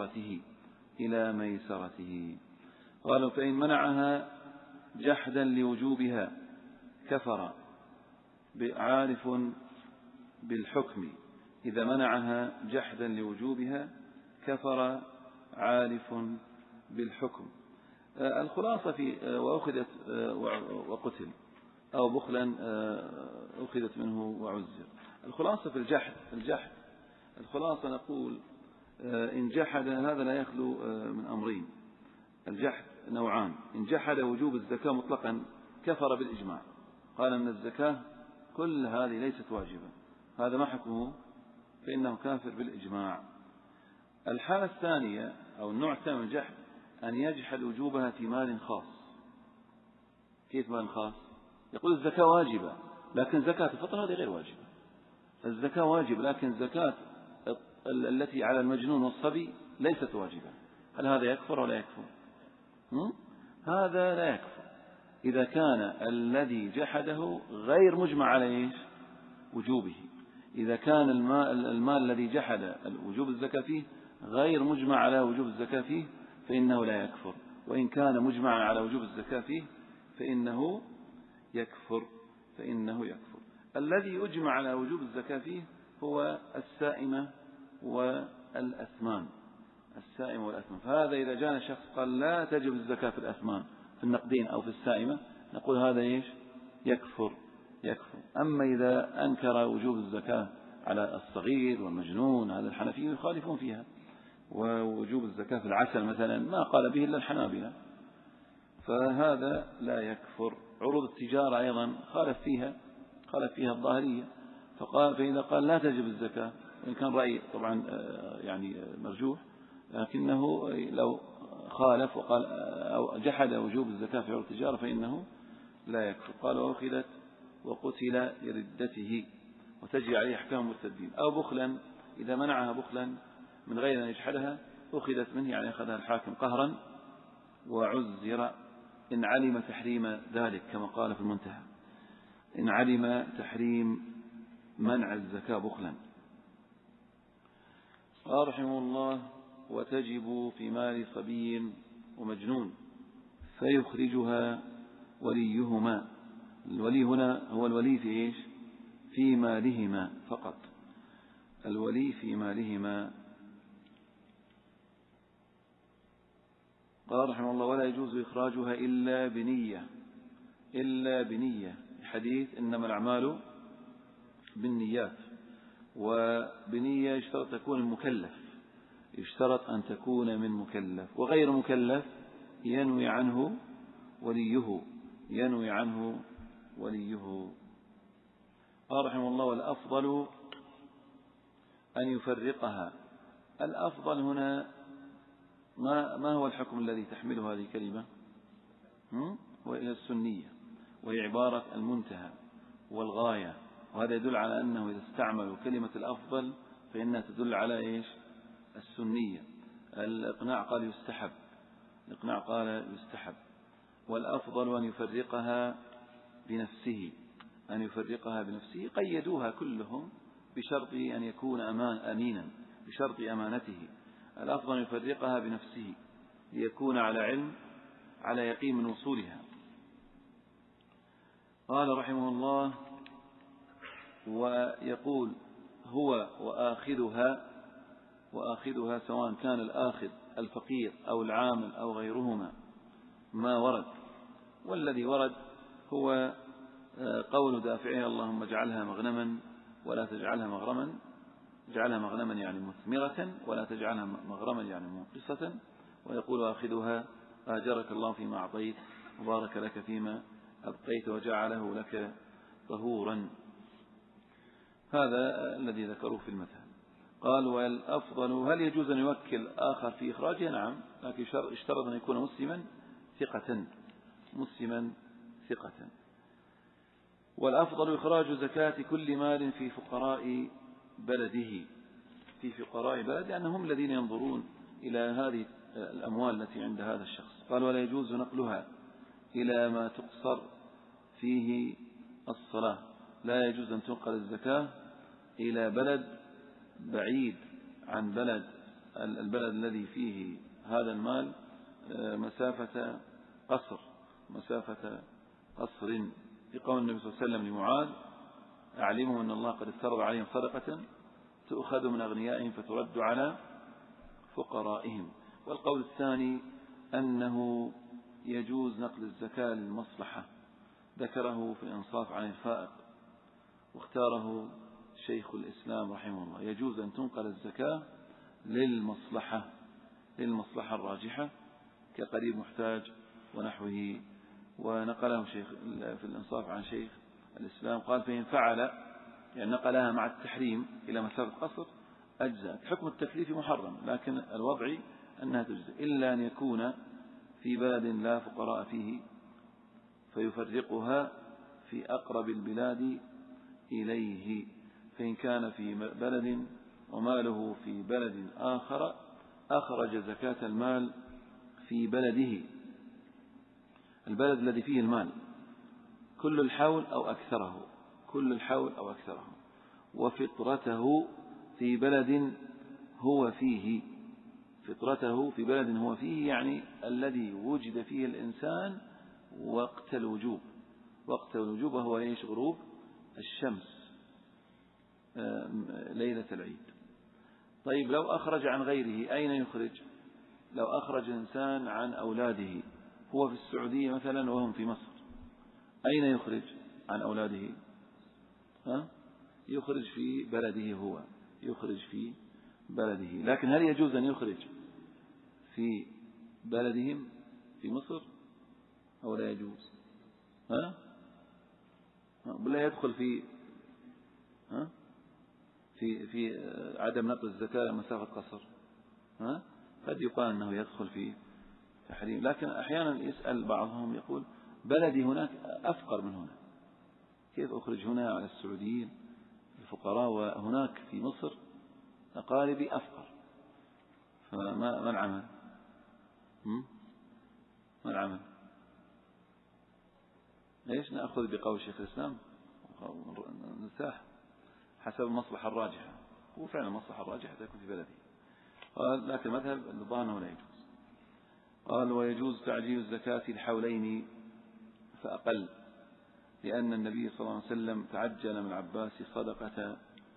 ميسرته. قالوا فإن منعها جحدا لوجوبها كفر عارف بالحكم، إذا منعها جحدا لوجوبها كفر عارف بالحكم. الخلاصة في وأخذت وقتل أو بخلا أخذت منه وعزر. الخلاصة في الجحد الخلاصة نقول إن جحد هذا لا يخلو من أمرين، الجحد نوعان، إن جحد وجوب الزكاة مطلقا كفر بالإجماع، قال أن الزكاة كل هذه ليست واجبة، هذا ما حكمه؟ فإنه كافر بالإجماع. الحالة الثانية أو النوع الثاني من الجحد أن يجحد وجوبها في مال خاص. كيف مال خاص؟ يقول الزكاة واجبة لكن زكاة الفطر هذه غير واجبة، الزكاة واجب لكن زكاة التي على المجنون والصبي ليست واجبة، هل هذا يكفر ولا يكفر؟ هذا لا يكفر إذا كان الذي جحده غير مجمع على وجوبه، إذا كان المال الذي جحد وجوب الزكاة فيه غير مجمع على وجوب الزكاة فيه فإنه لا يكفر، وإن كان مجمعا على وجوب الزكاة فيه فإنه يكفر. الذي يجمع على وجوب الزكاة فيه هو السائمة والأثمان، فهذا إذا جاء شخص قال لا تجب الزكاة في الأثمان في النقدين أو في السائمة نقول هذا يكفر. أما إذا أنكر وجوب الزكاة على الصغير والمجنون هذا الحنفي يخالفون فيها، ووجوب الزكاة في العسل مثلا ما قال به إلا الحنابلة، فهذا لا يكفر. عروض التجارة أيضا خالف فيها الظاهرية، فإذا قال لا تجب الزكاة، وإن كان رأي طبعا يعني مرجوح، لكنه لو خالف وقال أو جحد وجوب الزكاة في عروض التجارة فإنه لا يكفر. قال وأخذت وقتل لردته وتجري عليه أحكام المرتدين. أو بخلا، إذا منعها بخلا من غير أن يجحدها أخذت منه، يعني أخذها الحاكم قهرا وعزر إن علم تحريم ذلك، كما قال في المنتهى إن علم تحريم منع الزكاة بخلا. قال رحمه الله وتجب في مال صبي ومجنون فيخرجها وليهما. الولي هنا هو الولي في في مالهما فقط، الولي في مالهما. قال رحمه الله ولا يجوز إخراجها إلا بنية، حديث إنما الأعمال بالنيات، وبنية يشترط أن تكون من مكلف، وغير مكلف ينوي عنه وليه. قال رحمه الله والأفضل أن يفرقها. الأفضل هنا ما هو الحكم الذي تحمله هذه الكلمة؟ وإلى السنية، وهي عبارة المنتهى والغاية، وهذا يدل على أنه إذا استعملوا كلمة الأفضل فإنها تدل على السنية. الإقناع قال يستحب، والأفضل أن يفرقها بنفسه، قيدوها كلهم بشرط أن يكون أمينا، بشرط أمانته. الأفضل أن يفرقها بنفسه ليكون على علم على يقين من وصولها. قال رحمه الله ويقول هو وآخذها وآخذها سواء كان الآخذ الفقير أو العامل أو غيرهما ما ورد. والذي ورد هو قول دافعها اللهم اجعلها مغنما ولا تجعلها مغرما، اجعلها مغنما يعني مثمرة ولا تجعلها مغرما يعني منقصة، ويقول آخذها آجرك الله فيما أعطيت وبارك لك فيما أبقيت وجعله لك طهورا. هذا الذي ذكروه في المثل. قال والأفضل هل يجوز أن يوكل آخر في إخراجه؟ نعم، لكن اشترط أن يكون مسلما ثقة. والأفضل إخراج زكاة كل مال في فقراء بلده، لأنهم الذين ينظرون إلى هذه الأموال التي عند هذا الشخص. قال ولا يجوز نقلها إلى ما تقصر فيه الصلاة، لا يجوز أن تنقل الزكاة إلى بلد بعيد عن البلد الذي فيه هذا المال مسافة قصر، في قول النبي صلى الله عليه وسلم لمعاذ أعلمهم أن الله قد افترض عليهم صدقة تؤخذ من أغنيائهم فترد على فقرائهم. والقول الثاني أنه يجوز نقل الزكاة للمصلحة، ذكره في الإنصاف عن الفائق واختاره شيخ الإسلام رحمه الله. يجوز أن تنقل الزكاة للمصلحة الراجحة كقريب محتاج ونحوه. ونقله شيخ في الإنصاف عن شيخ الإسلام قال فإن فعل يعني نقلها مع التحريم إلى مسافة قصر أجزاء. حكم التكليف محرم، لكن الوضع أنها تجزئ إلا أن يكون في بلد لا فقراء فيه فيفرقها في أقرب البلاد إليه. فإن كان في بلد وماله في بلد آخر أخرج زكاة المال في بلده، البلد الذي فيه المال كل الحول أو أكثره، وفطرته في بلد هو فيه، يعني الذي وجد فيه الإنسان وقت الوجوب، وهو ايش؟ غروب الشمس ليلة العيد. طيب لو أخرج عن غيره أين يخرج؟ لو أخرج إنسان عن أولاده، هو في السعودية مثلا وهم في مصر، أين يخرج عن أولاده؟ يخرج في بلده لكن هل يجوز أن يخرج في بلدهم في مصر أو لا يجوز؟ بلا يدخل في عدم نقل الزكاة مسافة قصر، قد يقال أنه يدخل في تحريم. لكن أحيانا يسأل بعضهم يقول بلدي هناك أفقر من هنا، كيف أخرج هنا على السعوديين الفقراء وهناك في مصر أقاربي أفقر؟ فما العمل؟ ليش نأخذ بقول شيخ الإسلام نرتاح حسب المصلحة الراجحة؟ هو فعلا المصلحة الراجحة تكون في بلده. قال لكن مذهب الظاهر لا يجوز. قال ويجوز تعجيل الزكاة الحولين فأقل، لأن النبي صلى الله عليه وسلم تعجل من العباس صدقة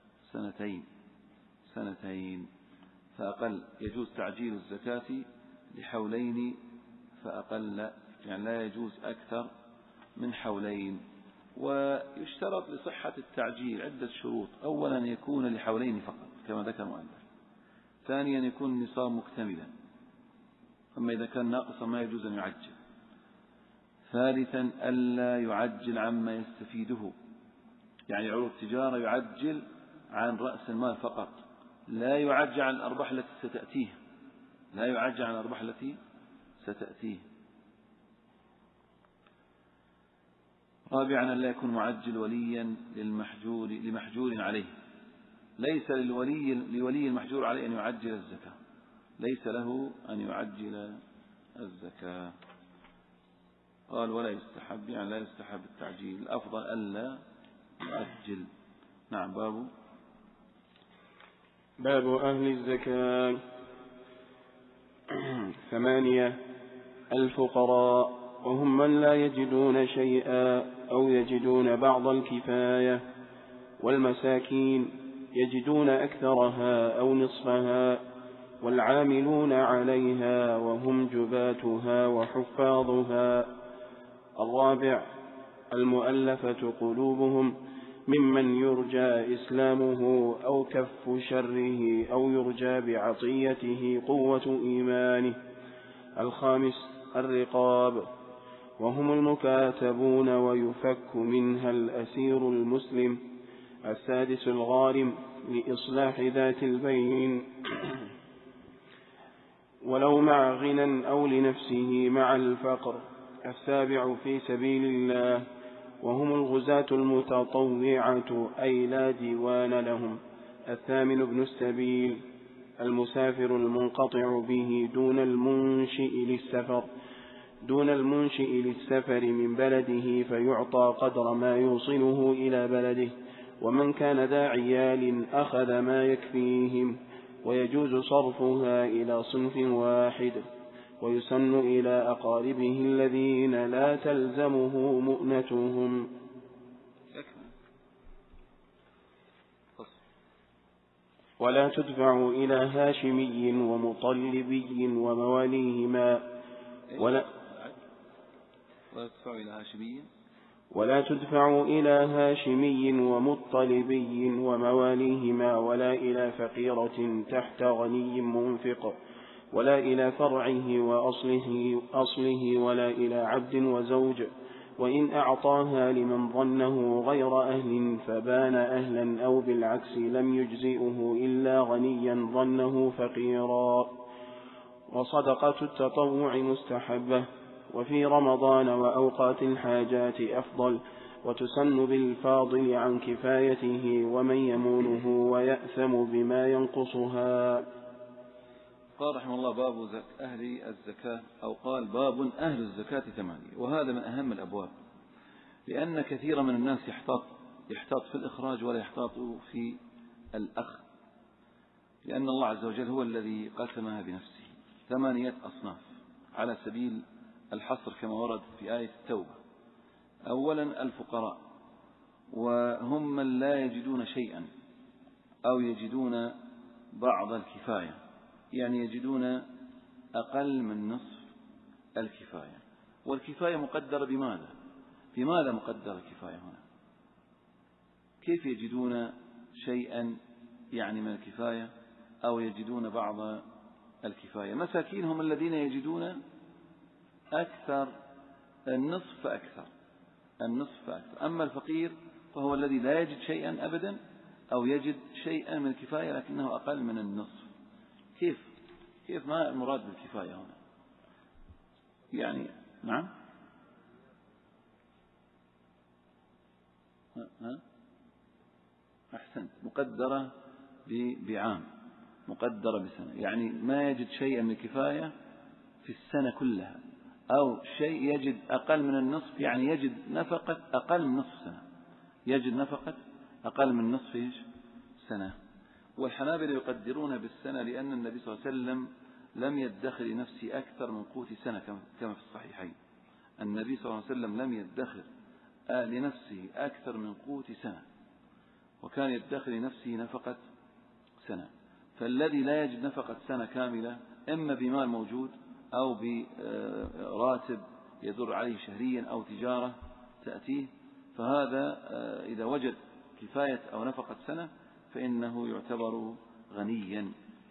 سنتين فأقل. يجوز تعجيل الزكاة لحولين فأقل، يعني لا يجوز أكثر من حولين. ويشترط لصحة التعجيل عدة شروط: أولا يكون لحولين فقط كما ذكر المؤلف، ثانيا يكون النصاب مكتملا، أما إذا كان ناقصا ما يجوز أن يعجل، ثالثا ألا يعجل عما يستفيده، يعني عروض التجارة يعجل عن رأس المال فقط، لا يعجل عن الأرباح التي ستأتيه. رابعا ألا يكون معجل وليا لمحجور عليه، ليس لولي المحجور عليه أن يعجل الزكاة، ليس له أن يعجل الزكاة. قال ولا يستحب، يعني لا يستحب التعجيل، الأفضل ألا يعجل. نعم. باب أهل الزكاة. 8. الفقراء، وهم من لا يجدون شيئا أو يجدون بعض الكفاية، والمساكين يجدون أكثرها أو نصفها، والعاملون عليها وهم جباتها وحفاظها. الرابع المؤلفة قلوبهم، ممن يرجى إسلامه أو كف شره أو يرجى بعطيته قوة إيمانه. الخامس الرقاب، وهم المكاتبون ويفك منها الأسير المسلم. السادس الغارم لإصلاح ذات البين ولو مع غنى أو لنفسه مع الفقر. السابع في سبيل الله، وهم الغزاة المتطوعة أي لا ديوان لهم. الثامن ابن السبيل، المسافر المنقطع به دون المنشئ للسفر من بلده، فيعطى قدر ما يوصله إلى بلده. ومن كان ذا عيال أخذ ما يكفيهم، ويجوز صرفها إلى صنف واحد، ويسن إلى أقاربه الذين لا تلزمه مؤنتهم. ولا تدفع إلى هاشمي ومطلبي ومواليهما ولا تدفع إلى هاشمي ومطلبي ومواليهما، ولا إلى فقيرة تحت غني منفق، ولا إلى فرعه وأصله، ولا إلى عبد وزوج. وإن أعطاها لمن ظنه غير أهل فبان أهلا، أو بالعكس لم يجزئه إلا غنيا ظنه فقيرا. وصدقة التطوع مستحبة، وفي رمضان وأوقات الحاجات أفضل، وتسن بالفاضل عن كفايته ومن يمونه ويأثم بما ينقصها. قال رحمه الله باب أهل الزكاة، أو قال باب أهل الزكاة 8، وهذا من أهم الأبواب، لأن كثير من الناس يحتاط في الإخراج ولا يحتاط في الأخذ، لأن الله عز وجل هو الذي قسمها بنفسه 8 أصناف على سبيل الحصر كما ورد في آية التوبة. أولا الفقراء، وهم من لا يجدون شيئا أو يجدون بعض الكفاية، يعني يجدون أقل من نصف الكفاية. والكفاية مقدرة بماذا؟ بماذا مقدرة الكفاية هنا؟ كيف يجدون شيئا يعني من الكفاية أو يجدون بعض الكفاية؟ مساكين هم الذين يجدون أكثر، النصف فأكثر. أما الفقير فهو الذي لا يجد شيئا أبدا، أو يجد شيئا من الكفاية لكنه أقل من النصف. كيف ما المراد بالكفاية هنا؟ يعني نعم، أحسنت، مقدرة بعام، مقدرة بسنة، يعني ما يجد شيئا من الكفاية في السنة كلها، أو شيء يجد أقل من النصف، يعني يجد نفقة أقل من نصف سنة، يجد نفقة أقل من نصف سنة. والحنابلة يقدرون بالسنة، لأن النبي صلى الله عليه وسلم لم يدخر لنفسه أكثر من قوت سنة كما في الصحيحين. النبي صلى الله عليه وسلم لم يدخر لنفسه أكثر من قوت سنة، وكان يدخر لنفسه نفقة سنة. فالذي لا يجد نفقة سنة كاملة إما بمال موجود أو براتب يدر عليه شهريا أو تجارة تأتيه، فهذا إذا وجد كفاية أو نفقة سنة فإنه يعتبر غنيا،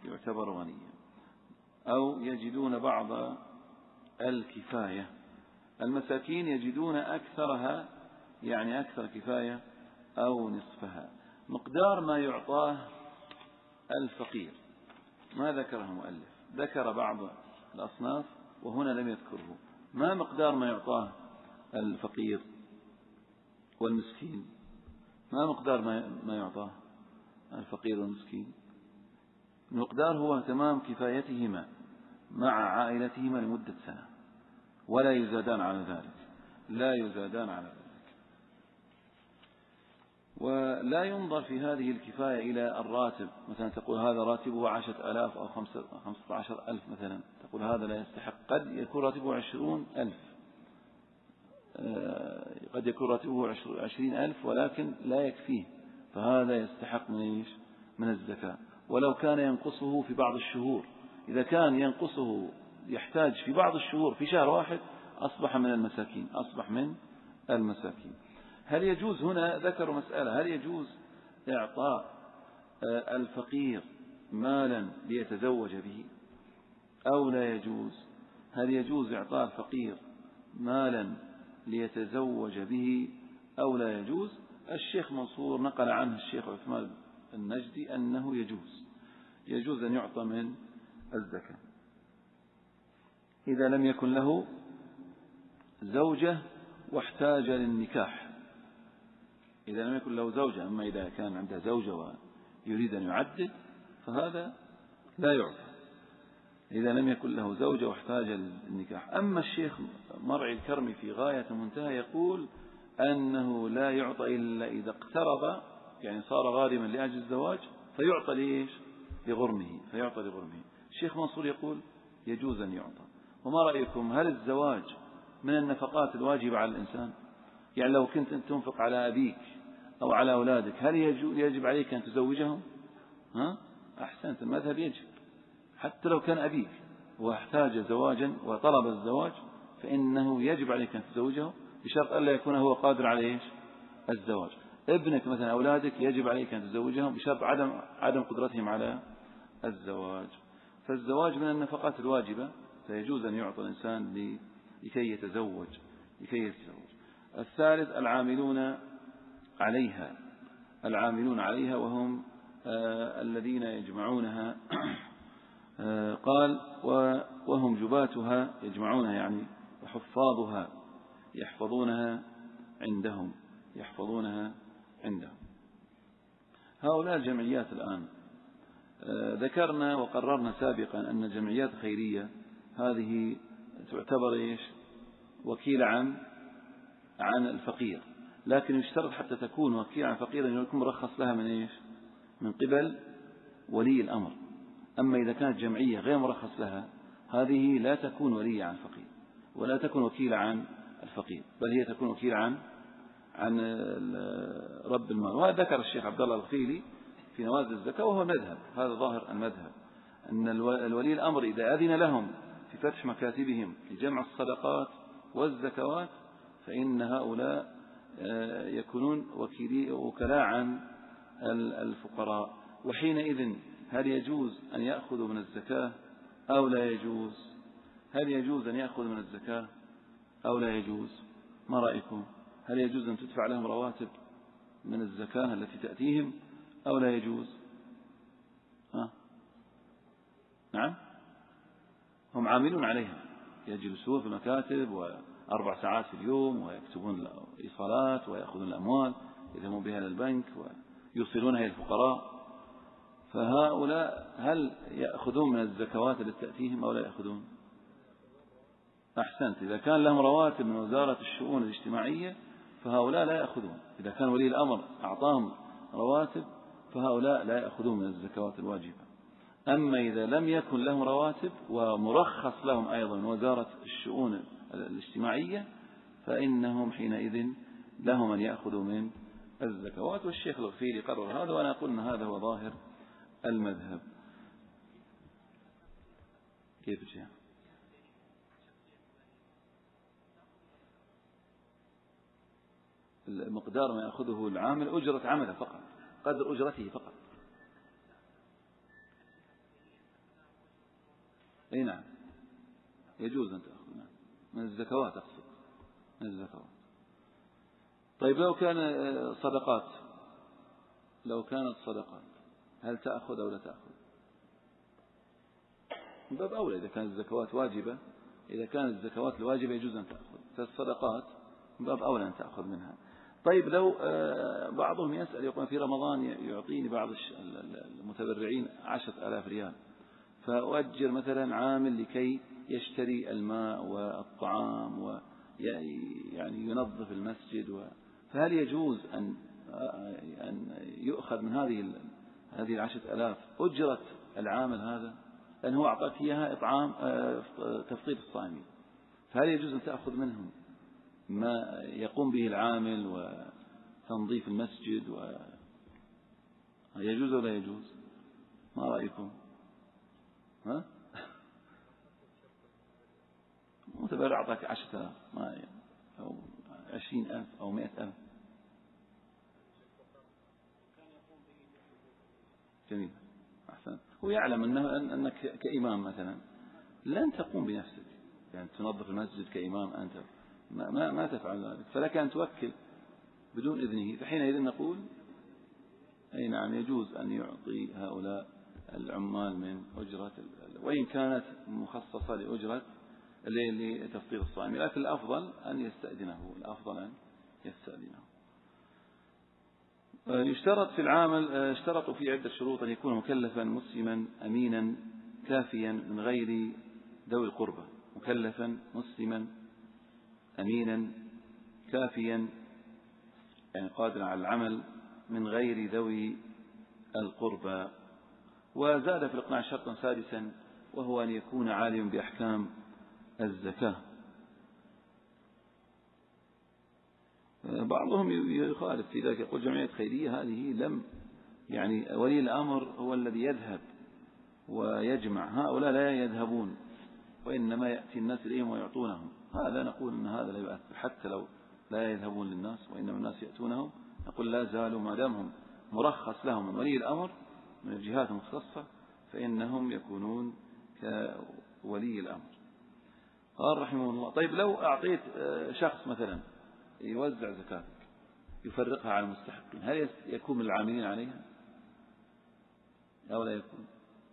أو يجدون بعض الكفاية. المساكين يجدون أكثرها، يعني أكثر كفاية أو نصفها. مقدار ما يعطاه الفقير ما ذكره المؤلف، ذكر بعض الأصناف وهنا لم يذكره. ما مقدار ما يعطاه الفقير والمسكين؟ ما مقدار ما يعطاه الفقير والمسكين؟ المقدار هو تمام كفايتهما مع عائلتهما لمدة سنة، ولا يزادان على ذلك، ولا ينظر في هذه الكفاية إلى الراتب. مثلا تقول هذا راتبه 10,000 أو 15,000 مثلا، تقول هذا لا يستحق. قد يكون راتبه 20,000، قد يكون راتبه 20,000 ولكن لا يكفيه، فهذا يستحق من من الزكاة، ولو كان ينقصه في بعض الشهور. إذا كان ينقصه يحتاج في بعض الشهور في شهر واحد أصبح من المساكين، أصبح من المساكين. هل يجوز هنا ذكروا مسألة، هل يجوز إعطاء الفقير مالا ليتزوج به أو لا يجوز؟ هل يجوز إعطاء الفقير مالا ليتزوج به أو لا يجوز؟ الشيخ منصور نقل عنه الشيخ عثمان النجدي أنه يجوز أن يعطى من الزكاة إذا لم يكن له زوجة واحتاج للنكاح. إذا لم يكن له زوجة، أما إذا كان عنده زوجة ويريد أن يعدد فهذا لا يعطى، إذا لم يكن له زوجة واحتاج للنكاح. أما الشيخ مرعي الكرمي في غاية المنتهى يقول أنه لا يعطى إلا إذا اقترب، يعني صار غارما لأجل الزواج فيعطى ليش؟ لغرمه، فيعطى لغرمه. الشيخ منصور يقول يجوز أن يعطى. وما رأيكم، هل الزواج من النفقات الواجبة على الإنسان؟ يعني لو كنت أن تنفق على أبيك أو على أولادك هل يجب عليك أن تزوجهم؟ أحسنت، المذهب يجب، حتى لو كان أبيك واحتاج زواجا وطلب الزواج فإنه يجب عليك أن تزوجه بشرط ألا يكون هو قادر على الزواج. ابنك مثلا أولادك يجب عليك أن تزوجهم بشرط عدم قدرتهم على الزواج. فالزواج من النفقات الواجبة فيجوز أن يعطى الإنسان لكي يتزوج. الثالث العاملون عليها وهم الذين يجمعونها. قال وهم جباتها، يجمعونها يعني وحفاظها يحفظونها عندهم. هؤلاء الجمعيات الآن ذكرنا وقررنا سابقا أن الجمعيات الخيرية هذه تعتبر وكيلة عن الفقير، لكن يشترط حتى تكون وكيلة عن الفقير أن يكون مرخص لها من قبل ولي الأمر. أما إذا كانت جمعية غير مرخص لها هذه لا تكون ولية عن الفقير ولا تكون وكيلة عن الفقير، بل هي تكون وكيلة عن رب المال. وهذا ذكر الشيخ عبد الله الغفيلي في نوازل الزكاة، وهو مذهب، هذا ظاهر المذهب، أن الولي الأمر إذا أذن لهم في فتح مكاتبهم لجمع الصدقات والزكوات فإن هؤلاء يكونون وكلاء عن الفقراء. وحينئذ هل يجوز أن يأخذوا من الزكاة أو لا يجوز؟ هل يجوز أن يأخذ من الزكاة أو لا يجوز؟ ما رأيكم؟ هل يجوز أن تدفع لهم رواتب من الزكاة التي تأتيهم أو لا يجوز؟ نعم، هم عاملون عليها، يجلسون في المكاتب و4 ساعات في اليوم ويكتبون الإيصالات ويأخذون الأموال يذهبون بها للبنك ويوصلونها إلى الفقراء. فهؤلاء هل يأخذون من الزكوات التي تأتيهم أو لا يأخذون؟ أحسنت، إذا كان لهم رواتب من وزارة الشؤون الاجتماعية فهؤلاء لا يأخذون. إذا كان ولي الأمر أعطاهم رواتب فهؤلاء لا يأخذون من الزكوات الواجبة. أما إذا لم يكن لهم رواتب ومرخص لهم أيضا من وزارة الشؤون الاجتماعية فإنهم حينئذ لهم أن يأخذوا من الزكوات. والشيخ الغفيري قرر هذا، وأنا أقول أن هذا هو ظاهر المذهب. كيف الشيخ؟ المقدار ما يأخذه العامل أجرة عمله فقط، قدر أجرته فقط. أي نعم، يجوز أن تأخذ من الزكوات، أقصد من الزكوات. طيب لو كانت صدقات هل تأخذ أو لا تأخذ؟ من باب أولى إذا كانت الزكوات واجبة، إذا كانت الزكوات الواجبة يجوز أن تأخذ، فالصدقات من باب أولى أن تأخذ منها. طيب لو بعضهم يسأل يقول في رمضان يعطيني بعض المتبرعين 10,000 ريال فأؤجر مثلا عامل لكي يشتري الماء والطعام ويعني ينظف المسجد، فهل يجوز أن يؤخذ من هذه 10,000 أجرة العامل هذا؟ لأنه أعطاك إياها إطعام تفطير الصائمين، فهل يجوز أن تأخذ منهم ما يقوم به العامل وتنظيف المسجد يجوز ولا يجوز؟ ما رأيكم؟ ها؟ متبرع أعطاك 10,000 أو 20,000 أو 100,000. جميل، أحسن. هو يعلم أنك كإمام مثلا لن تقوم بنفسك، يعني تنظف المسجد كإمام أنت ما تفعل ذلك، فلك أن توكل بدون إذنه. فحينئذ نقول أي نعم يجوز أن يعطي هؤلاء العمال من أجرة، وإن كانت مخصصة لأجرة لتفطير الصائم، لكن الأفضل أن يستأذنه. يشترط في العامل، اشترطوا في عدة شروط: أن يكون مكلفا مسلما أمينا كافيا من غير ذوي القربى. مكلفا مسلما أمينا كافيا، يعني قادرا على العمل من غير ذوي القربى. وزاد في الإقناع شرطا سادسا، وهو أن يكون عالما بأحكام الزكاة. بعضهم يخالف في ذلك، يقول جمعية خيرية هذه لم، يعني ولي الأمر هو الذي يذهب ويجمع، هؤلاء لا يذهبون وإنما يأتي الناس إليهم ويعطونهم. هذا نقول أن هذا لا يؤثر، حتى لو لا يذهبون للناس وإنما الناس يأتونهم، نقول لا زالوا ما دامهم مرخص لهم من ولي الأمر من الجهات المختصة فإنهم يكونون كولي الأمر. قال رحمه الله: طيب لو أعطيت شخص مثلا يوزع زكاتك يفرقها على المستحقين، هل يكون من العاملين عليها أو لا يكون؟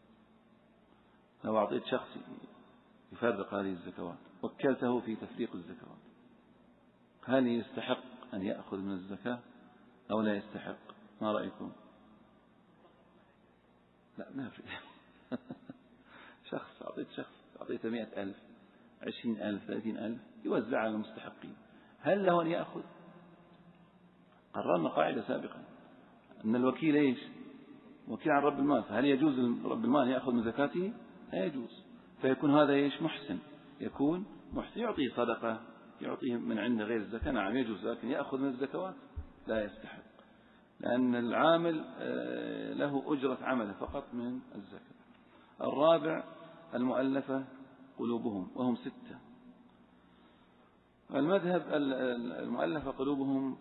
لو أعطيت شخص يفرق هذه الزكوات وكلته في تفريق الزكوات، هل يستحق أن يأخذ من الزكاة أو لا يستحق؟ ما رأيكم؟ لا، ما في. أعطيته 100,000 20,000 30,000 يوزع على المستحقين، هل له أن يأخذ؟ قررنا قاعدة سابقا أن الوكيل إيش؟ وكيل عن رب المال، فهل يجوز رب المال يأخذ من زكاته؟ لا يجوز. فيكون هذا إيش؟ محسن، يكون محسن، يعطيه صدقة، يعطيه من عنده غير الزكاة، نعم يجوز، لكن يأخذ من الزكوات لا يستحق، لأن العامل له أجرة عمله فقط من الزكاة. الرابع: المؤلفة قلوبهم، وهم 6. المذهب المؤلفة قلوبهم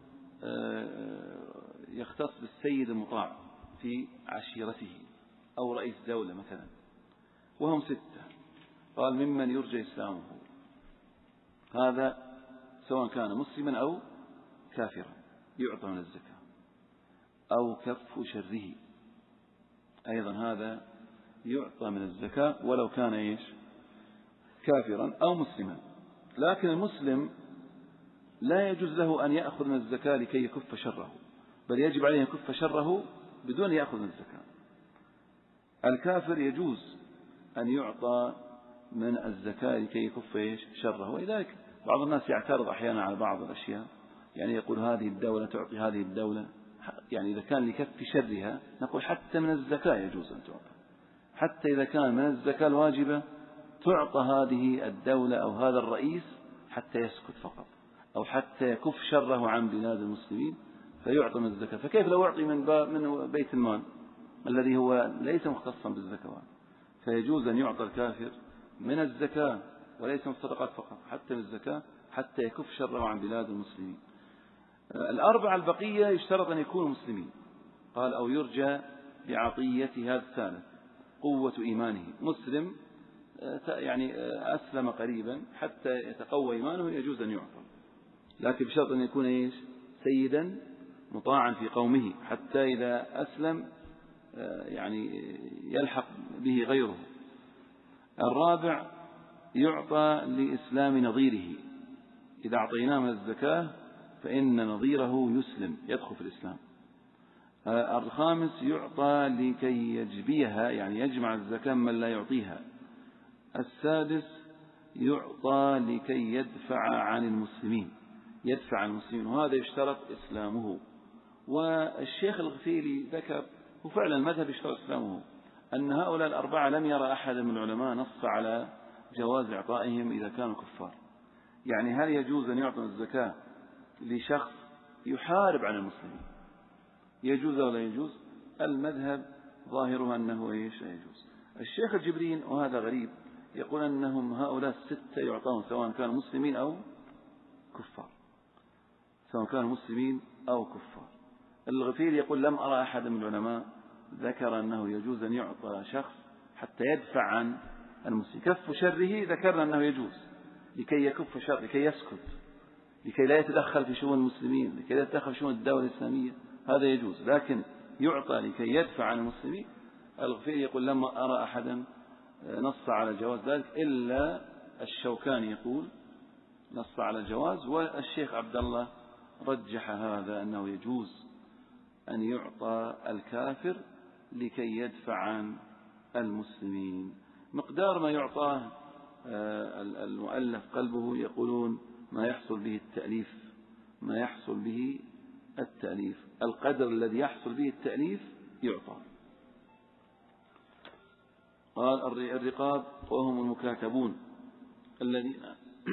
يختص بالسيد المطاع في عشيرته أو رئيس دولة مثلا، وهم 6. قال: ممن يرجى إسلامه، هذا سواء كان مسلما أو كافرا يعطى من الزكاة، أو كف شره، أيضا هذا يعطى من الزكاة ولو كان إيش؟ كافرا أو مسلما. لكن المسلم لا يجوز له أن يأخذ من الزكاة لكي يكف شره، بل يجب عليه أن يكف شره بدون أن يأخذ من الزكاة. الكافر يجوز أن يعطى من الزكاة لكي يكف شره، ولذلك بعض الناس يعترض أحيانا على بعض الأشياء، يعني يقول هذه الدولة تعطي هذه الدولة، يعني إذا كان لكف شرها نقول حتى من الزكاة يجوز أن تعطى، حتى إذا كان من الزكاة الواجبة تعطى هذه الدولة أو هذا الرئيس حتى يسكت فقط، أو حتى يكف شره عن بلاد المسلمين فيعطى من الزكاة. فكيف لو أعطي من بيت المال الذي هو ليس مختصا بالزكاة؟ فيجوز أن يعطى الكافر من الزكاة وليس من الصدقات فقط، حتى من الزكاة حتى يكف شره عن بلاد المسلمين. 4 البقية يشترط أن يكونوا مسلمين. قال: أو يرجى بعطية هذا الثالث قوة إيمانه، مسلم يعني أسلم قريبا حتى يتقوى إيمانه يجوز أن يعطى، لكن بشرط أن يكون إيش؟ سيدا مطاعا في قومه، حتى إذا أسلم يعني يلحق به غيره. 4 يعطى لإسلام نظيره، إذا أعطيناه من الزكاة فإن نظيره يسلم يدخل في الإسلام. 5 يعطى لكي يجبيها، يعني يجمع الزكاة من لا يعطيها. 6 يعطى لكي يدفع عن المسلمين، وهذا يشترط إسلامه. والشيخ الغفيري ذكر، وفعلا المذهب يشترط إسلامه، أن هؤلاء 4 لم يرى أحد من العلماء نص على جواز إعطائهم إذا كانوا كفار. يعني هل يجوز أن يعطوا الزكاة لشخص يحارب عن المسلمين؟ يجوز ولا يجوز؟ المذهب ظاهرها أنه إيش لا يجوز. الشيخ الجبرين وهذا غريب يقول أنهم هؤلاء الستة يعطون سواء كانوا مسلمين أو كفار، سواء كانوا مسلمين أو كفار. الغفير يقول لم أرى أحد من العلماء ذكر أنه يجوز أن يعطى شخص حتى يدفع عن المسلم. كف شره ذكرنا أنه يجوز لكي يكف شر، لكي يسكت، لكي لا يتدخل في شؤون المسلمين، لكي لا يتدخل في شؤون الدولة الإسلامية، هذا يجوز. لكن يعطى لكي يدفع عن المسلمين، الغفير يقول لما أرى أحدا نص على جواز ذلك إلا الشوكاني يقول نص على الجواز، والشيخ عبد الله رجح هذا أنه يجوز أن يعطى الكافر لكي يدفع عن المسلمين. مقدار ما يعطاه المؤلف قلبه يقولون ما يحصل به التأليف، ما يحصل به التأليف، القدر الذي يحصل به التأليف يعطى. قال الرقاب وهم المكاتبون الذين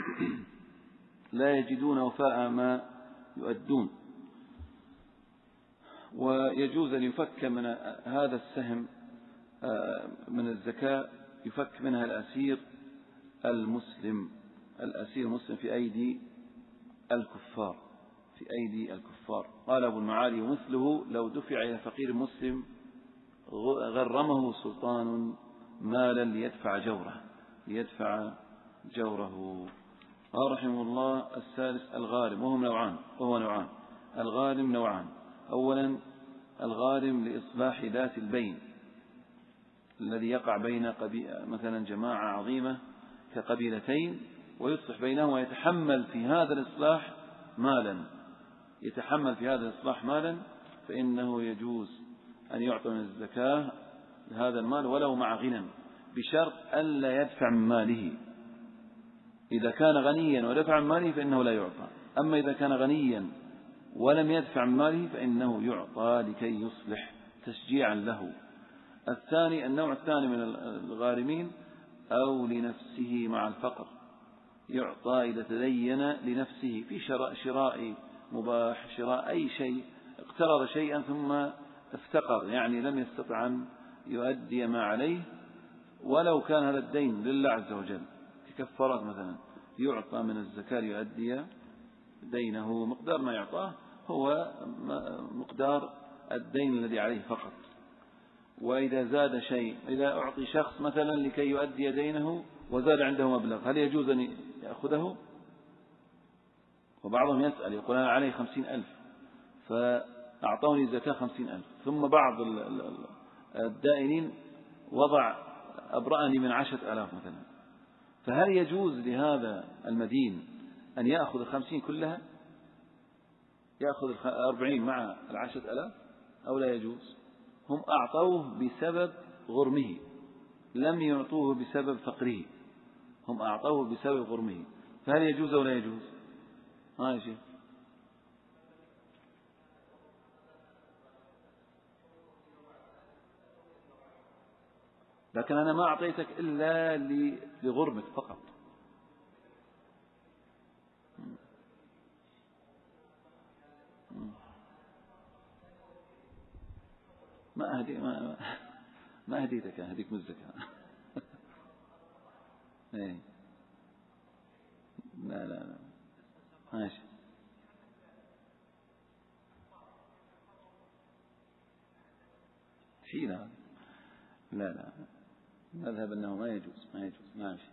لا يجدون وفاء ما يؤدون. ويجوز أن يفك من هذا السهم من الزكاة، يفك منها الأسير المسلم، الأسير المسلم في أيدي الكفار، في أيدي الكفار. قال أبو المعالي مثله لو دفع إلى فقير مسلم غرمه سلطان مالا ليدفع جوره، ليدفع جوره. قال رحمه الله الثالث الغارم، وهو نوعان. الغارم نوعان: أولا الغارم لإصلاح ذات البين الذي يقع بين مثلا جماعة عظيمة كقبيلتين ويصلح بينهم ويتحمل في هذا الإصلاح مالا، يتحمل في هذا الإصلاح مالا، فإنه يجوز أن يعطى من الزكاة هذا المال ولو مع غنى، بشرط ألا يدفع من ماله. إذا كان غنيا ودفع من ماله فإنه لا يعطى، أما إذا كان غنيا ولم يدفع من ماله فإنه يعطى لكي يصلح تشجيعا له. الثاني النوع الثاني من الغارمين أو لنفسه مع الفقر، يعطى إذا تدين لنفسه في شراء مباح، شراء أي شيء، اقترض شيئا ثم افتقر، يعني لم يستطع أن يؤدي ما عليه ولو كان هذا الدين لله عز وجل ككفارات مثلا، يعطى من الزكاة ليؤدي دينه. مقدار ما يعطاه هو مقدار الدين الذي عليه فقط. وإذا زاد شيء، إذا أعطي شخص مثلا لكي يؤدي دينه وزاد عنده مبلغ، هل يجوز أن يأخذه؟ وبعضهم يسأل يقول أنا عليه 50,000 فأعطوني زكاة 50,000، ثم بعض الدائنين وضع أبرأني من 10,000 مثلا، فهل يجوز لهذا المدين أن يأخذ 50 كلها، يأخذ 40 مع 10,000 أو لا يجوز؟ هم أعطوه بسبب غرمه، لم يعطوه بسبب فقره، هم أعطوه بسبب غرمه، فهل يجوز أو لا يجوز؟ يا شيخ. لكن أنا ما أعطيتك إلا لغرمك فقط. ما أهديتك، أهديك من الزكاة. لا ماشي. شيء لا نذهب أنه ما يجوز ماشي.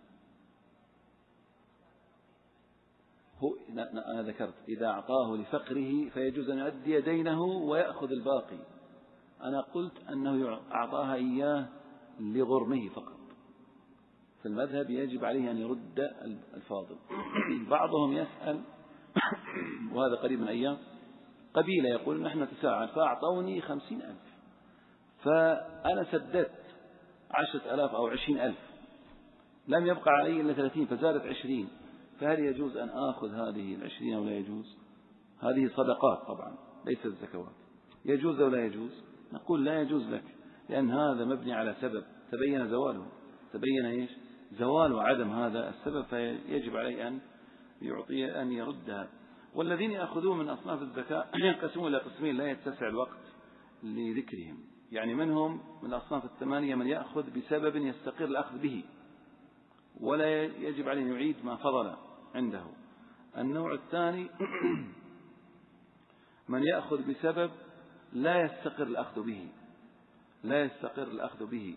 هو أنا ذكرت إذا أعطاه لفقره فيجوز أن يؤدي دينه ويأخذ الباقي، أنا قلت أنه أعطاها إياه لغرمه فقط، في المذهب يجب عليه أن يرد الفاضل. بعضهم يسأل وهذا قريب من أيام، قبيلة يقول نحن تساعد فأعطوني 50,000 فأنا سددت 10,000 أو 20,000، لم يبقى علي إلا 30 فزادت 20، فهل يجوز أن آخذ هذه 20 أو لا يجوز؟ هذه صدقات طبعا ليست زكوات، يجوز أو لا يجوز؟ نقول لا يجوز لك، لأن هذا مبني على سبب تبين زواله، تبين زوال وعدم هذا السبب، فيجب عليه أن يعطي أن يردها. والذين يأخذون من أصناف الزكاة ينقسمون إلى قسمين لا يتسع الوقت لذكرهم، يعني منهم من الأصناف الثمانية من يأخذ بسبب يستقر الأخذ به ولا يجب عليه يعيد ما فضل عنده. النوع الثاني من يأخذ بسبب لا يستقر الأخذ به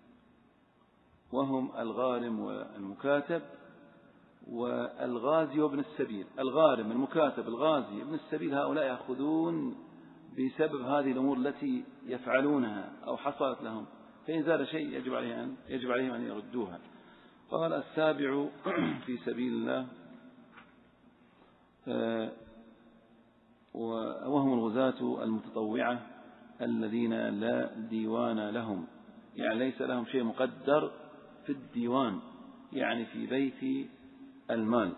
وهم الغارم والمكاتب والغازي وابن السبيل. الغارم المكاتب الغازي ابن السبيل هؤلاء يأخذون بسبب هذه الأمور التي يفعلونها أو حصلت لهم، فإن زال شيء يجب عليهم أن يردوها. قال السابع في سبيل الله وهم الغزاة المتطوعة الذين لا ديوان لهم، يعني ليس لهم شيء مقدر في الديوان، يعني في بيت المال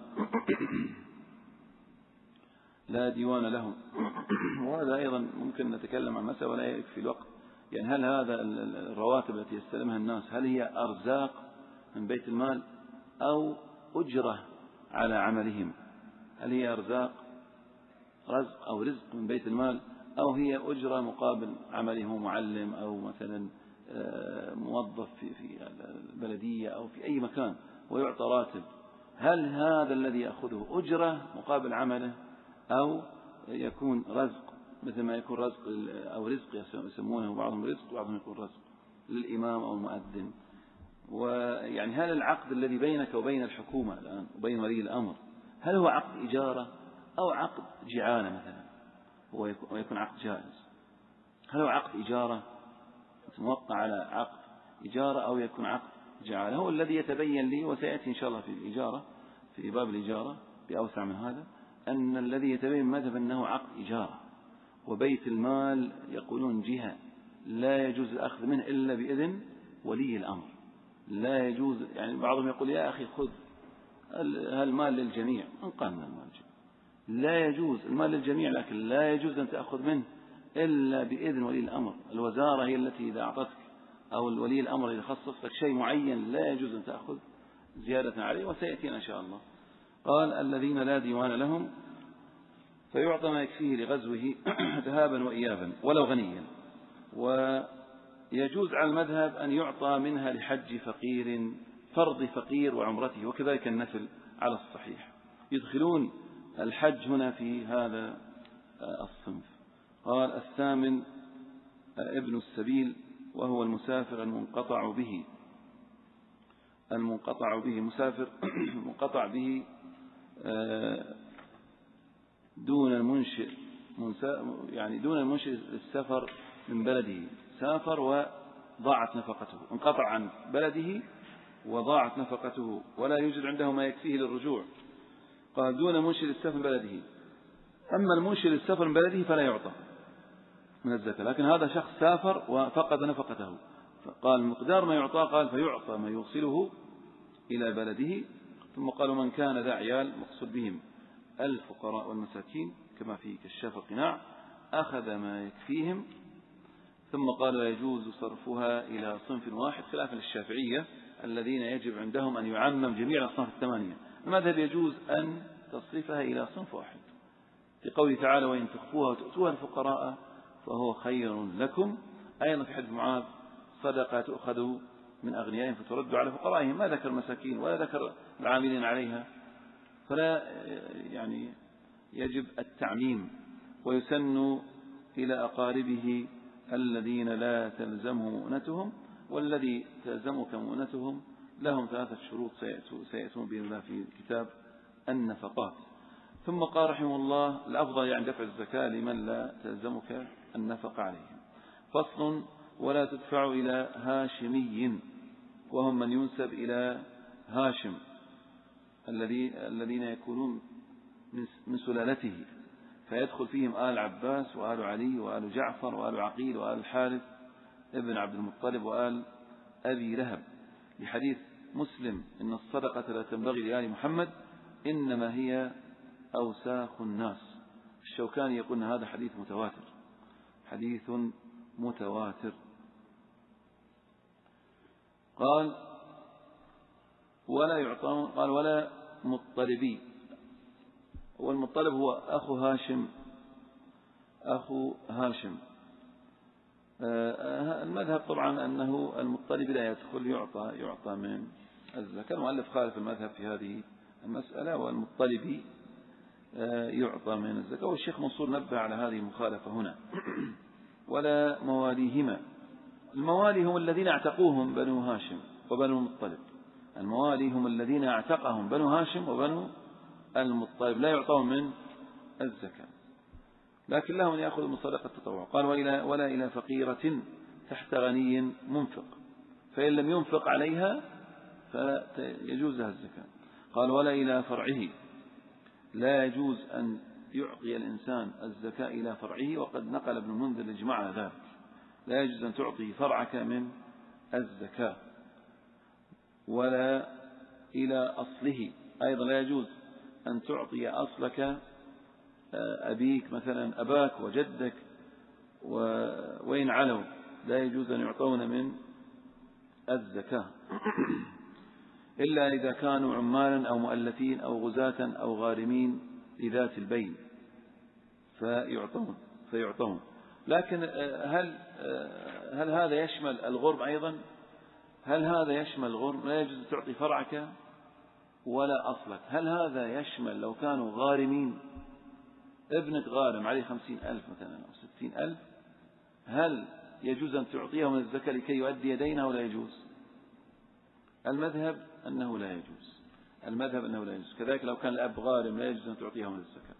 لا ديوان لهم. وهذا أيضا ممكن نتكلم عن مسألة ولا يكفي الوقت. يعني هل هذا الرواتب التي يستلمها الناس هل هي أرزاق من بيت المال أو أجرة على عملهم؟ هل هي أرزاق رزق أو رزق من بيت المال أو هي أجرة مقابل عمله معلم أو مثلا موظف في البلدية أو في أي مكان ويعطى راتب؟ هل هذا الذي يأخذه أجرة مقابل عمله أو يكون رزق مثل ما يكون رزق أو رزق يسمونه بعضهم رزق وبعضهم يكون رزق للإمام أو المؤذن؟ ويعني هل العقد الذي بينك وبين الحكومة الآن وبين ولي الأمر هل هو عقد إجارة أو عقد جعالة مثلا ويكون عقد جائز؟ هل هو عقد إجارة موقع على عقد إجارة أو يكون عقد جعالة؟ هو الذي يتبين لي وسيأتي إن شاء الله في الإجارة في باب الإجارة بأوسع من هذا أن الذي يتبين مذهب أنه عقد إجارة وبيت المال يقولون جهة لا يجوز الأخذ منه إلا بإذن ولي الأمر. لا يجوز، يعني بعضهم يقول يا أخي خذ المال للجميع، انقلنا المال لا يجوز المال للجميع، لكن لا يجوز أن تأخذ منه إلا بإذن ولي الأمر. الوزارة هي التي إذا أعطتك أو الولي الأمر إذا خصص لك شيء معين لا يجوز أن تأخذ زيادة عليه، وسيأتينا إن شاء الله. قال الذين لا ديوان لهم فيعطى ما يكفيه لغزوه ذهابا وإيابا ولو غنيا. ويجوز على المذهب أن يعطى منها لحج فقير فرض فقير وعمرته، وكذلك النفل على الصحيح. يدخلون الحج هنا في هذا الصنف. قال الثامن ابن السبيل وهو المسافر المنقطع به مسافر منقطع به دون المنشئ، يعني دون المنشئ السفر من بلده، سافر وضاعت نفقته، انقطع عن بلده وضاعت نفقته ولا يوجد عنده ما يكفيه للرجوع. قال دون منشئ السفر من بلده. أما المنشئ للسفر من بلده فلا يعطى من الزكاة، لكن هذا شخص سافر وفقد نفقته، فقال مقدار ما يعطى، قال فيعطى ما يوصله إلى بلده. ثم قالوا من كان ذا عيال مقصود بهم الفقراء والمساكين كما في كشاف القناع أخذ ما يكفيهم. ثم قال لا يجوز صرفها إلى صنف واحد خلافا للشافعية الذين يجب عندهم أن يعمم جميع الأصناف الثمانية. المذهب يجوز أن تصرفها إلى صنف واحد لقوله تعالى وإن تخفوها وتؤتوها الفقراء فهو خير لكم. أيضا في حديث معاذ صدقة تؤخذ من أغنيائهم فترد على فقرائهم، ما ذكر المساكين ولا ذكر العاملين عليها. فلا يعني يجب التعميم. ويسن إلى أقاربه الذين لا تلزمهم مؤنتهم، والذي تلزمك مؤنتهم لهم 3 شروط سيأتون بإذن الله في كتاب النفقات. ثم قال رحمه الله الأفضل يعني دفع الزكاة لمن لا تلزمك النفقة عليهم. فصل ولا تدفع إلى هاشمي، وهم من ينسب إلى هاشم الذين يكونون من سلالته، فيدخل فيهم آل عباس وآل علي وآل جعفر وآل عقيل وآل الحارث ابن عبد المطلب وآل أبي لهب، لحديث مسلم إن الصدقة لا تنبغي لآل محمد إنما هي أوساخ الناس. الشوكاني يقول هذا حديث متواتر. قال ولا يعطون، قال ولا مطلبي، والمطلب هو أخو هاشم المذهب طبعا أنه المطلب لا يدخل، يعطى من الزكاة. المؤلف خالف المذهب في هذه المسألة، والمطلب يعطى من الزكاة، والشيخ منصور نبه على هذه المخالفة هنا. ولا مواليهما. الموالي هم الذين اعتقوهم بنو هاشم وبنو المطلب. الموالي هم الذين اعتقهم بنو هاشم وبنو المطلب، لا يعطون من الزكاة، لكن لهم أن يأخذوا من صدقة التطوع. قال ولا إلى فقيرة تحت غني منفق، فإن لم ينفق عليها فيجوز لها الزكاة. قال ولا إلى فرعه، لا يجوز أن يعطي الإنسان الزكاة إلى فرعه، وقد نقل ابن المنذر الإجماع على ذلك. لا يجوز أن تعطي فرعك من الزكاة. ولا إلى أصله، أيضا لا يجوز أن تعطي أصلك، أبيك مثلا، أباك وجدك وين علوا، لا يجوز أن يعطون من الزكاة إلا إذا كانوا عمالا أو مؤلفين أو غزاة أو غارمين لذات البين فيعطون. لكن هل هذا يشمل الغرم أيضا؟ هل هذا يشمل الغرم؟ لا يجوز تعطي فرعك ولا أصلك. هل هذا يشمل لو كانوا غارمين؟ ابنك غارم عليه 50,000 مثلا أو 60,000، هل يجوز أن تعطيه من الزكاة لكي يؤدي دينه ولا يجوز؟ المذهب أنه لا يجوز. المذهب أنه لا يجوز. كذلك لو كان الأب غارم لا يجوز أن تعطيه من الزكاة.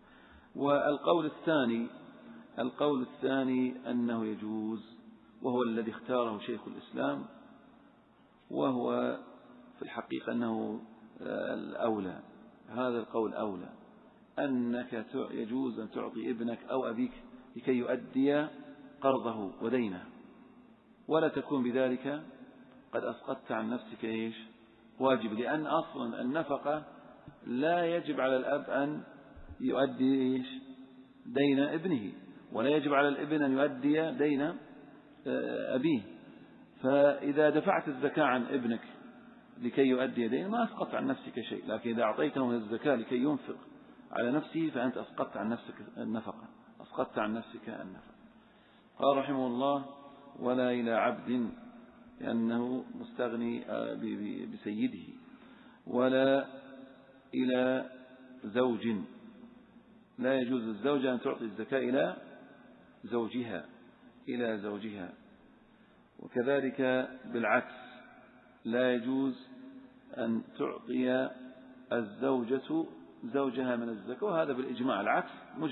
والقول الثاني أنه يجوز، وهو الذي اختاره شيخ الإسلام، وهو في الحقيقة أنه الأولى. هذا القول أولى، أنك يجوز أن تعطي ابنك أو أبيك لكي يؤدي قرضه ودينه، ولا تكون بذلك قد أسقطت عن نفسك إيش؟ واجب. لأن أصلا النفقة لا يجب على الأب أن يؤدي إيش؟ دين ابنه، ولا يجب على الابن أن يؤدي دين أبيه. فإذا دفعت الزكاة عن ابنك لكي يؤدي دين ما أسقطت عن نفسك شيء، لكن إذا أعطيته من الزكاة لكي ينفق على نفسه فأنت أسقطت عن نفسك النفقة، أسقطت عن نفسك النفقة. قال رحمه الله ولا إلى عبد، لأنه مستغني بسيده. ولا إلى زوج، لا يجوز للزوجة أن تعطي الزكاة إلى زوجها. وكذلك بالعكس، لا يجوز أن تعطي الزوجة زوجها من الزكاة، وهذا بالإجماع. العكس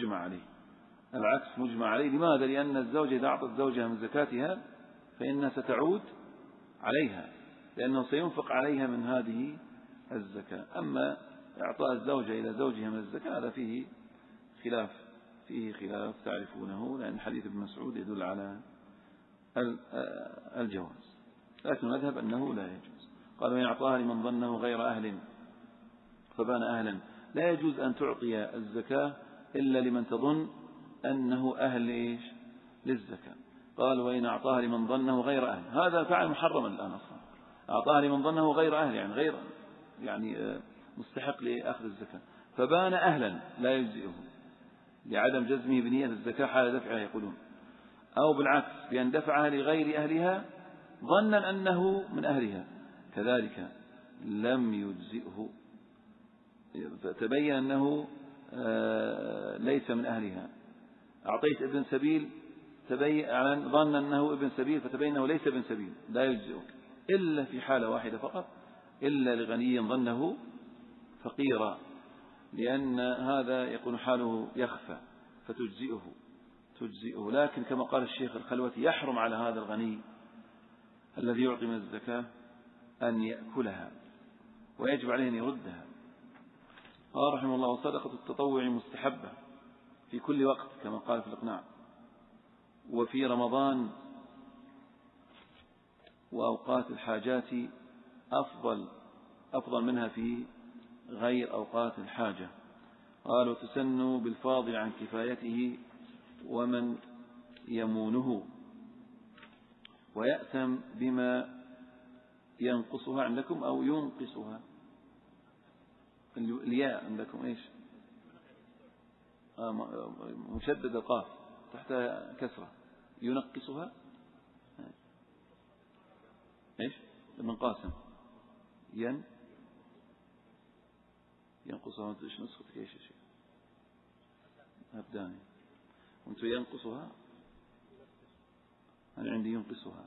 مجمع عليه. لماذا؟ لأن الزوجة إذا أعطت زوجها من زكاتها فإنها ستعود عليها، لأنه سينفق عليها من هذه الزكاة. أما إعطاء الزوجة إلى زوجها من الزكاة هذا فيه خلاف تعرفونه، لأن حديث ابن مسعود يدل على الجواز، لكن المذهب أنه لا يجوز. قال وإن أعطاها لمن ظنه غير أهل فبان أهلا، لا يجوز أن تعطي الزكاة إلا لمن تظن أنه أهل إيش؟ للزكاة. قال وإن أعطاها لمن ظنه غير أهل، هذا فعل محرما الآن أصلا. أعطاها لمن ظنه غير أهل، يعني مستحق لأخذ الزكاة، فبان أهلا لا يجزئه لعدم جزمه بنية الزكاة حال دفعها يقولون، أو بالعكس بأن دفعها لغير أهلها ظنا أنه من أهلها، كذلك لم يجزئه، فتبين أنه ليس من أهلها. أعطيت ابن سبيل ظن أنه ابن سبيل فتبين أنه ليس ابن سبيل، لا يجزئك إلا في حالة واحدة فقط، إلا لغني ظنه فقيرا، لأن هذا يكون حاله يخفى فتجزئه. لكن كما قال الشيخ الخلوتي يحرم على هذا الغني الذي يعطي من الزكاة أن يأكلها، ويجب عليه أن يردها. قال رحمه الله وصدقة التطوع مستحبة في كل وقت كما قال في الإقناع، وفي رمضان وأوقات الحاجات أفضل منها في غير أوقات الحاجة. قالوا تسن بالفاضل عن كفايته ومن يمونه، ويأتم بما ينقصها عندكم أو ينقصها. الياء عندكم إيش؟ مشدد القاف تحت كسرة، ينقصها ابن قاسم ينقصها. إيش نسختك إيش يا شيخ؟ أبداني وأنتم ينقصها، أنا عندي ينقصها.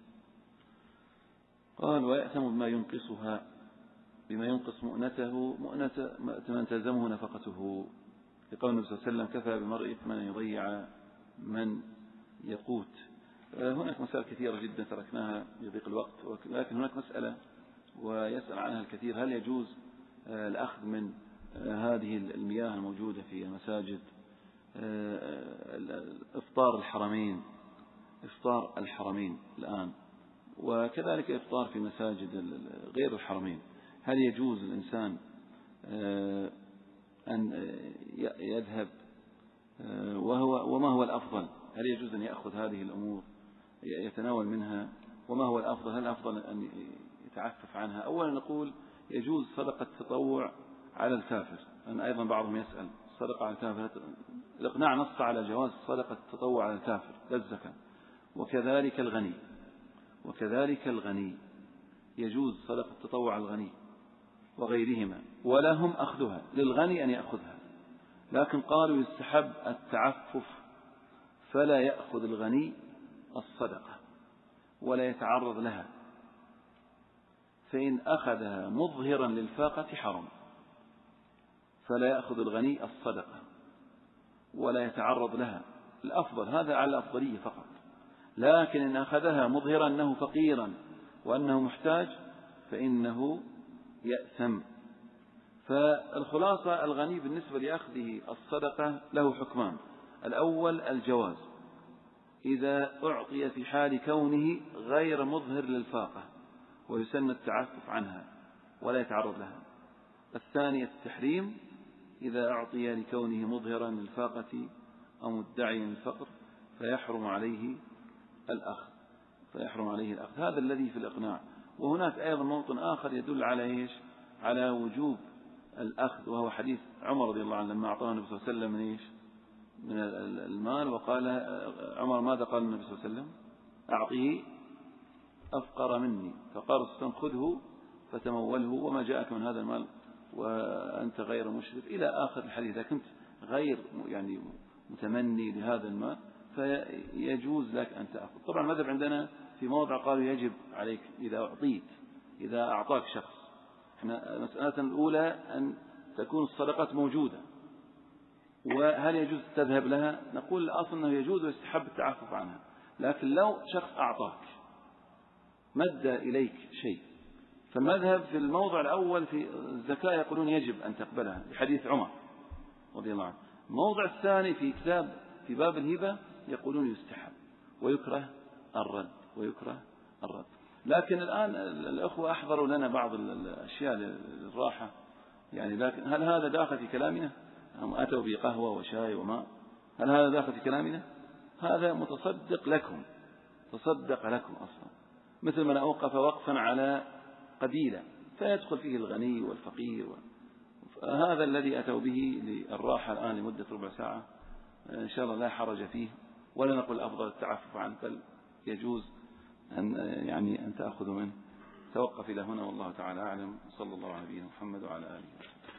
قال ويأثم بما ينقصها، بما ينقص مؤنته، مؤنة من تلزمه نفقته، لقول النبي صلى الله عليه وسلم كفى بمرء إثما أن يضيع من يقوت. هناك مسائل كثيرة جدا تركناها لضيق الوقت، ولكن هناك مسألة ويسأل عنها الكثير: هل يجوز الأخذ من هذه المياه الموجودة في المساجد إفطار الحرمين الآن، وكذلك إفطار في مساجد غير الحرمين؟ هل يجوز الإنسان أن يذهب وما هو الأفضل؟ هل يجوز أن يأخذ هذه الأمور يتناول منها؟ وما هو الأفضل؟ هل الأفضل أن يتعفف عنها؟ أولا نقول يجوز صدقة التطوع على الكافر، أن أيضا بعضهم يسأل الصدقة على الكافر. الإقناع نص على جواز صدقة التطوع على الكافر لا الزكاة. وكذلك الغني يجوز صدقة التطوع على الغني وغيرهما، ولهم أخذها، للغني أن يأخذها، لكن قالوا يستحب التعفف، فلا يأخذ الغني الصدقة ولا يتعرض لها، فإن أخذها مظهرا للفاقة حرم. فلا يأخذ الغني الصدقة ولا يتعرض لها، الأفضل هذا على الأفضلية فقط. لكن إن أخذها مظهرا أنه فقيرا وأنه محتاج فإنه يأثم. فالخلاصة الغني بالنسبة لأخذه الصدقة له حكمان: الأول الجواز إذا أعطي في حال كونه غير مظهر للفاقة ويسن التعفف عنها ولا يتعرض لها. الثاني التحريم إذا أعطي لكونه مظهرا للفاقة أو مدعيا الفقر فيحرم عليه الأخذ. هذا الذي في الإقناع. وهناك أيضا موطن آخر يدل على إيش؟ على وجوب الأخذ، وهو حديث عمر رضي الله عنه لما أعطاه النبي صلى الله عليه وسلم من إيش؟ من المال، وقال عمر ماذا قال النبي صلى الله عليه وسلم؟ أعطيه أفقر مني، فقال خذه فتموله وما جاءك من هذا المال وأنت غير مشرف، إلى آخر الحديث. إذا كنت غير يعني متمني لهذا المال فيجوز لك أن تأخذ. طبعا المذهب عندنا في موضع قالوا يجب عليك إذا أعطاك شخص. احنا مسألة الأولى أن تكون الصدقات موجودة، وهل يجوز تذهب لها؟ نقول الأصل أنه يجوز ويستحب التعفف عنها. لكن لو شخص أعطاك مد إليك شيء، فالمذهب في الموضع الأول في الزكاة يقولون يجب أن تقبلها بحديث عمر رضي الله عنه. الموضع الثاني في باب الهبة يقولون يستحب ويكره الرد. لكن الآن الأخوة أحضروا لنا بعض الأشياء للراحة يعني، لكن هل هذا داخل في كلامنا؟ هم أتوا بقهوة وشاي وماء، هل هذا داخل في كلامنا؟ هذا متصدق لكم أصلا، مثل من أوقف وقفا على قبيلة فيدخل فيه الغني والفقير هذا الذي أتوا به للراحة الآن لمدة ربع ساعة، إن شاء الله لا حرج فيه، ولا نقول أفضل التعفف عنه، بل يجوز أن تأخذوا منه. توقف إلى هنا والله تعالى أعلم. صلى الله على نبينا محمد وعلى آله وسلم.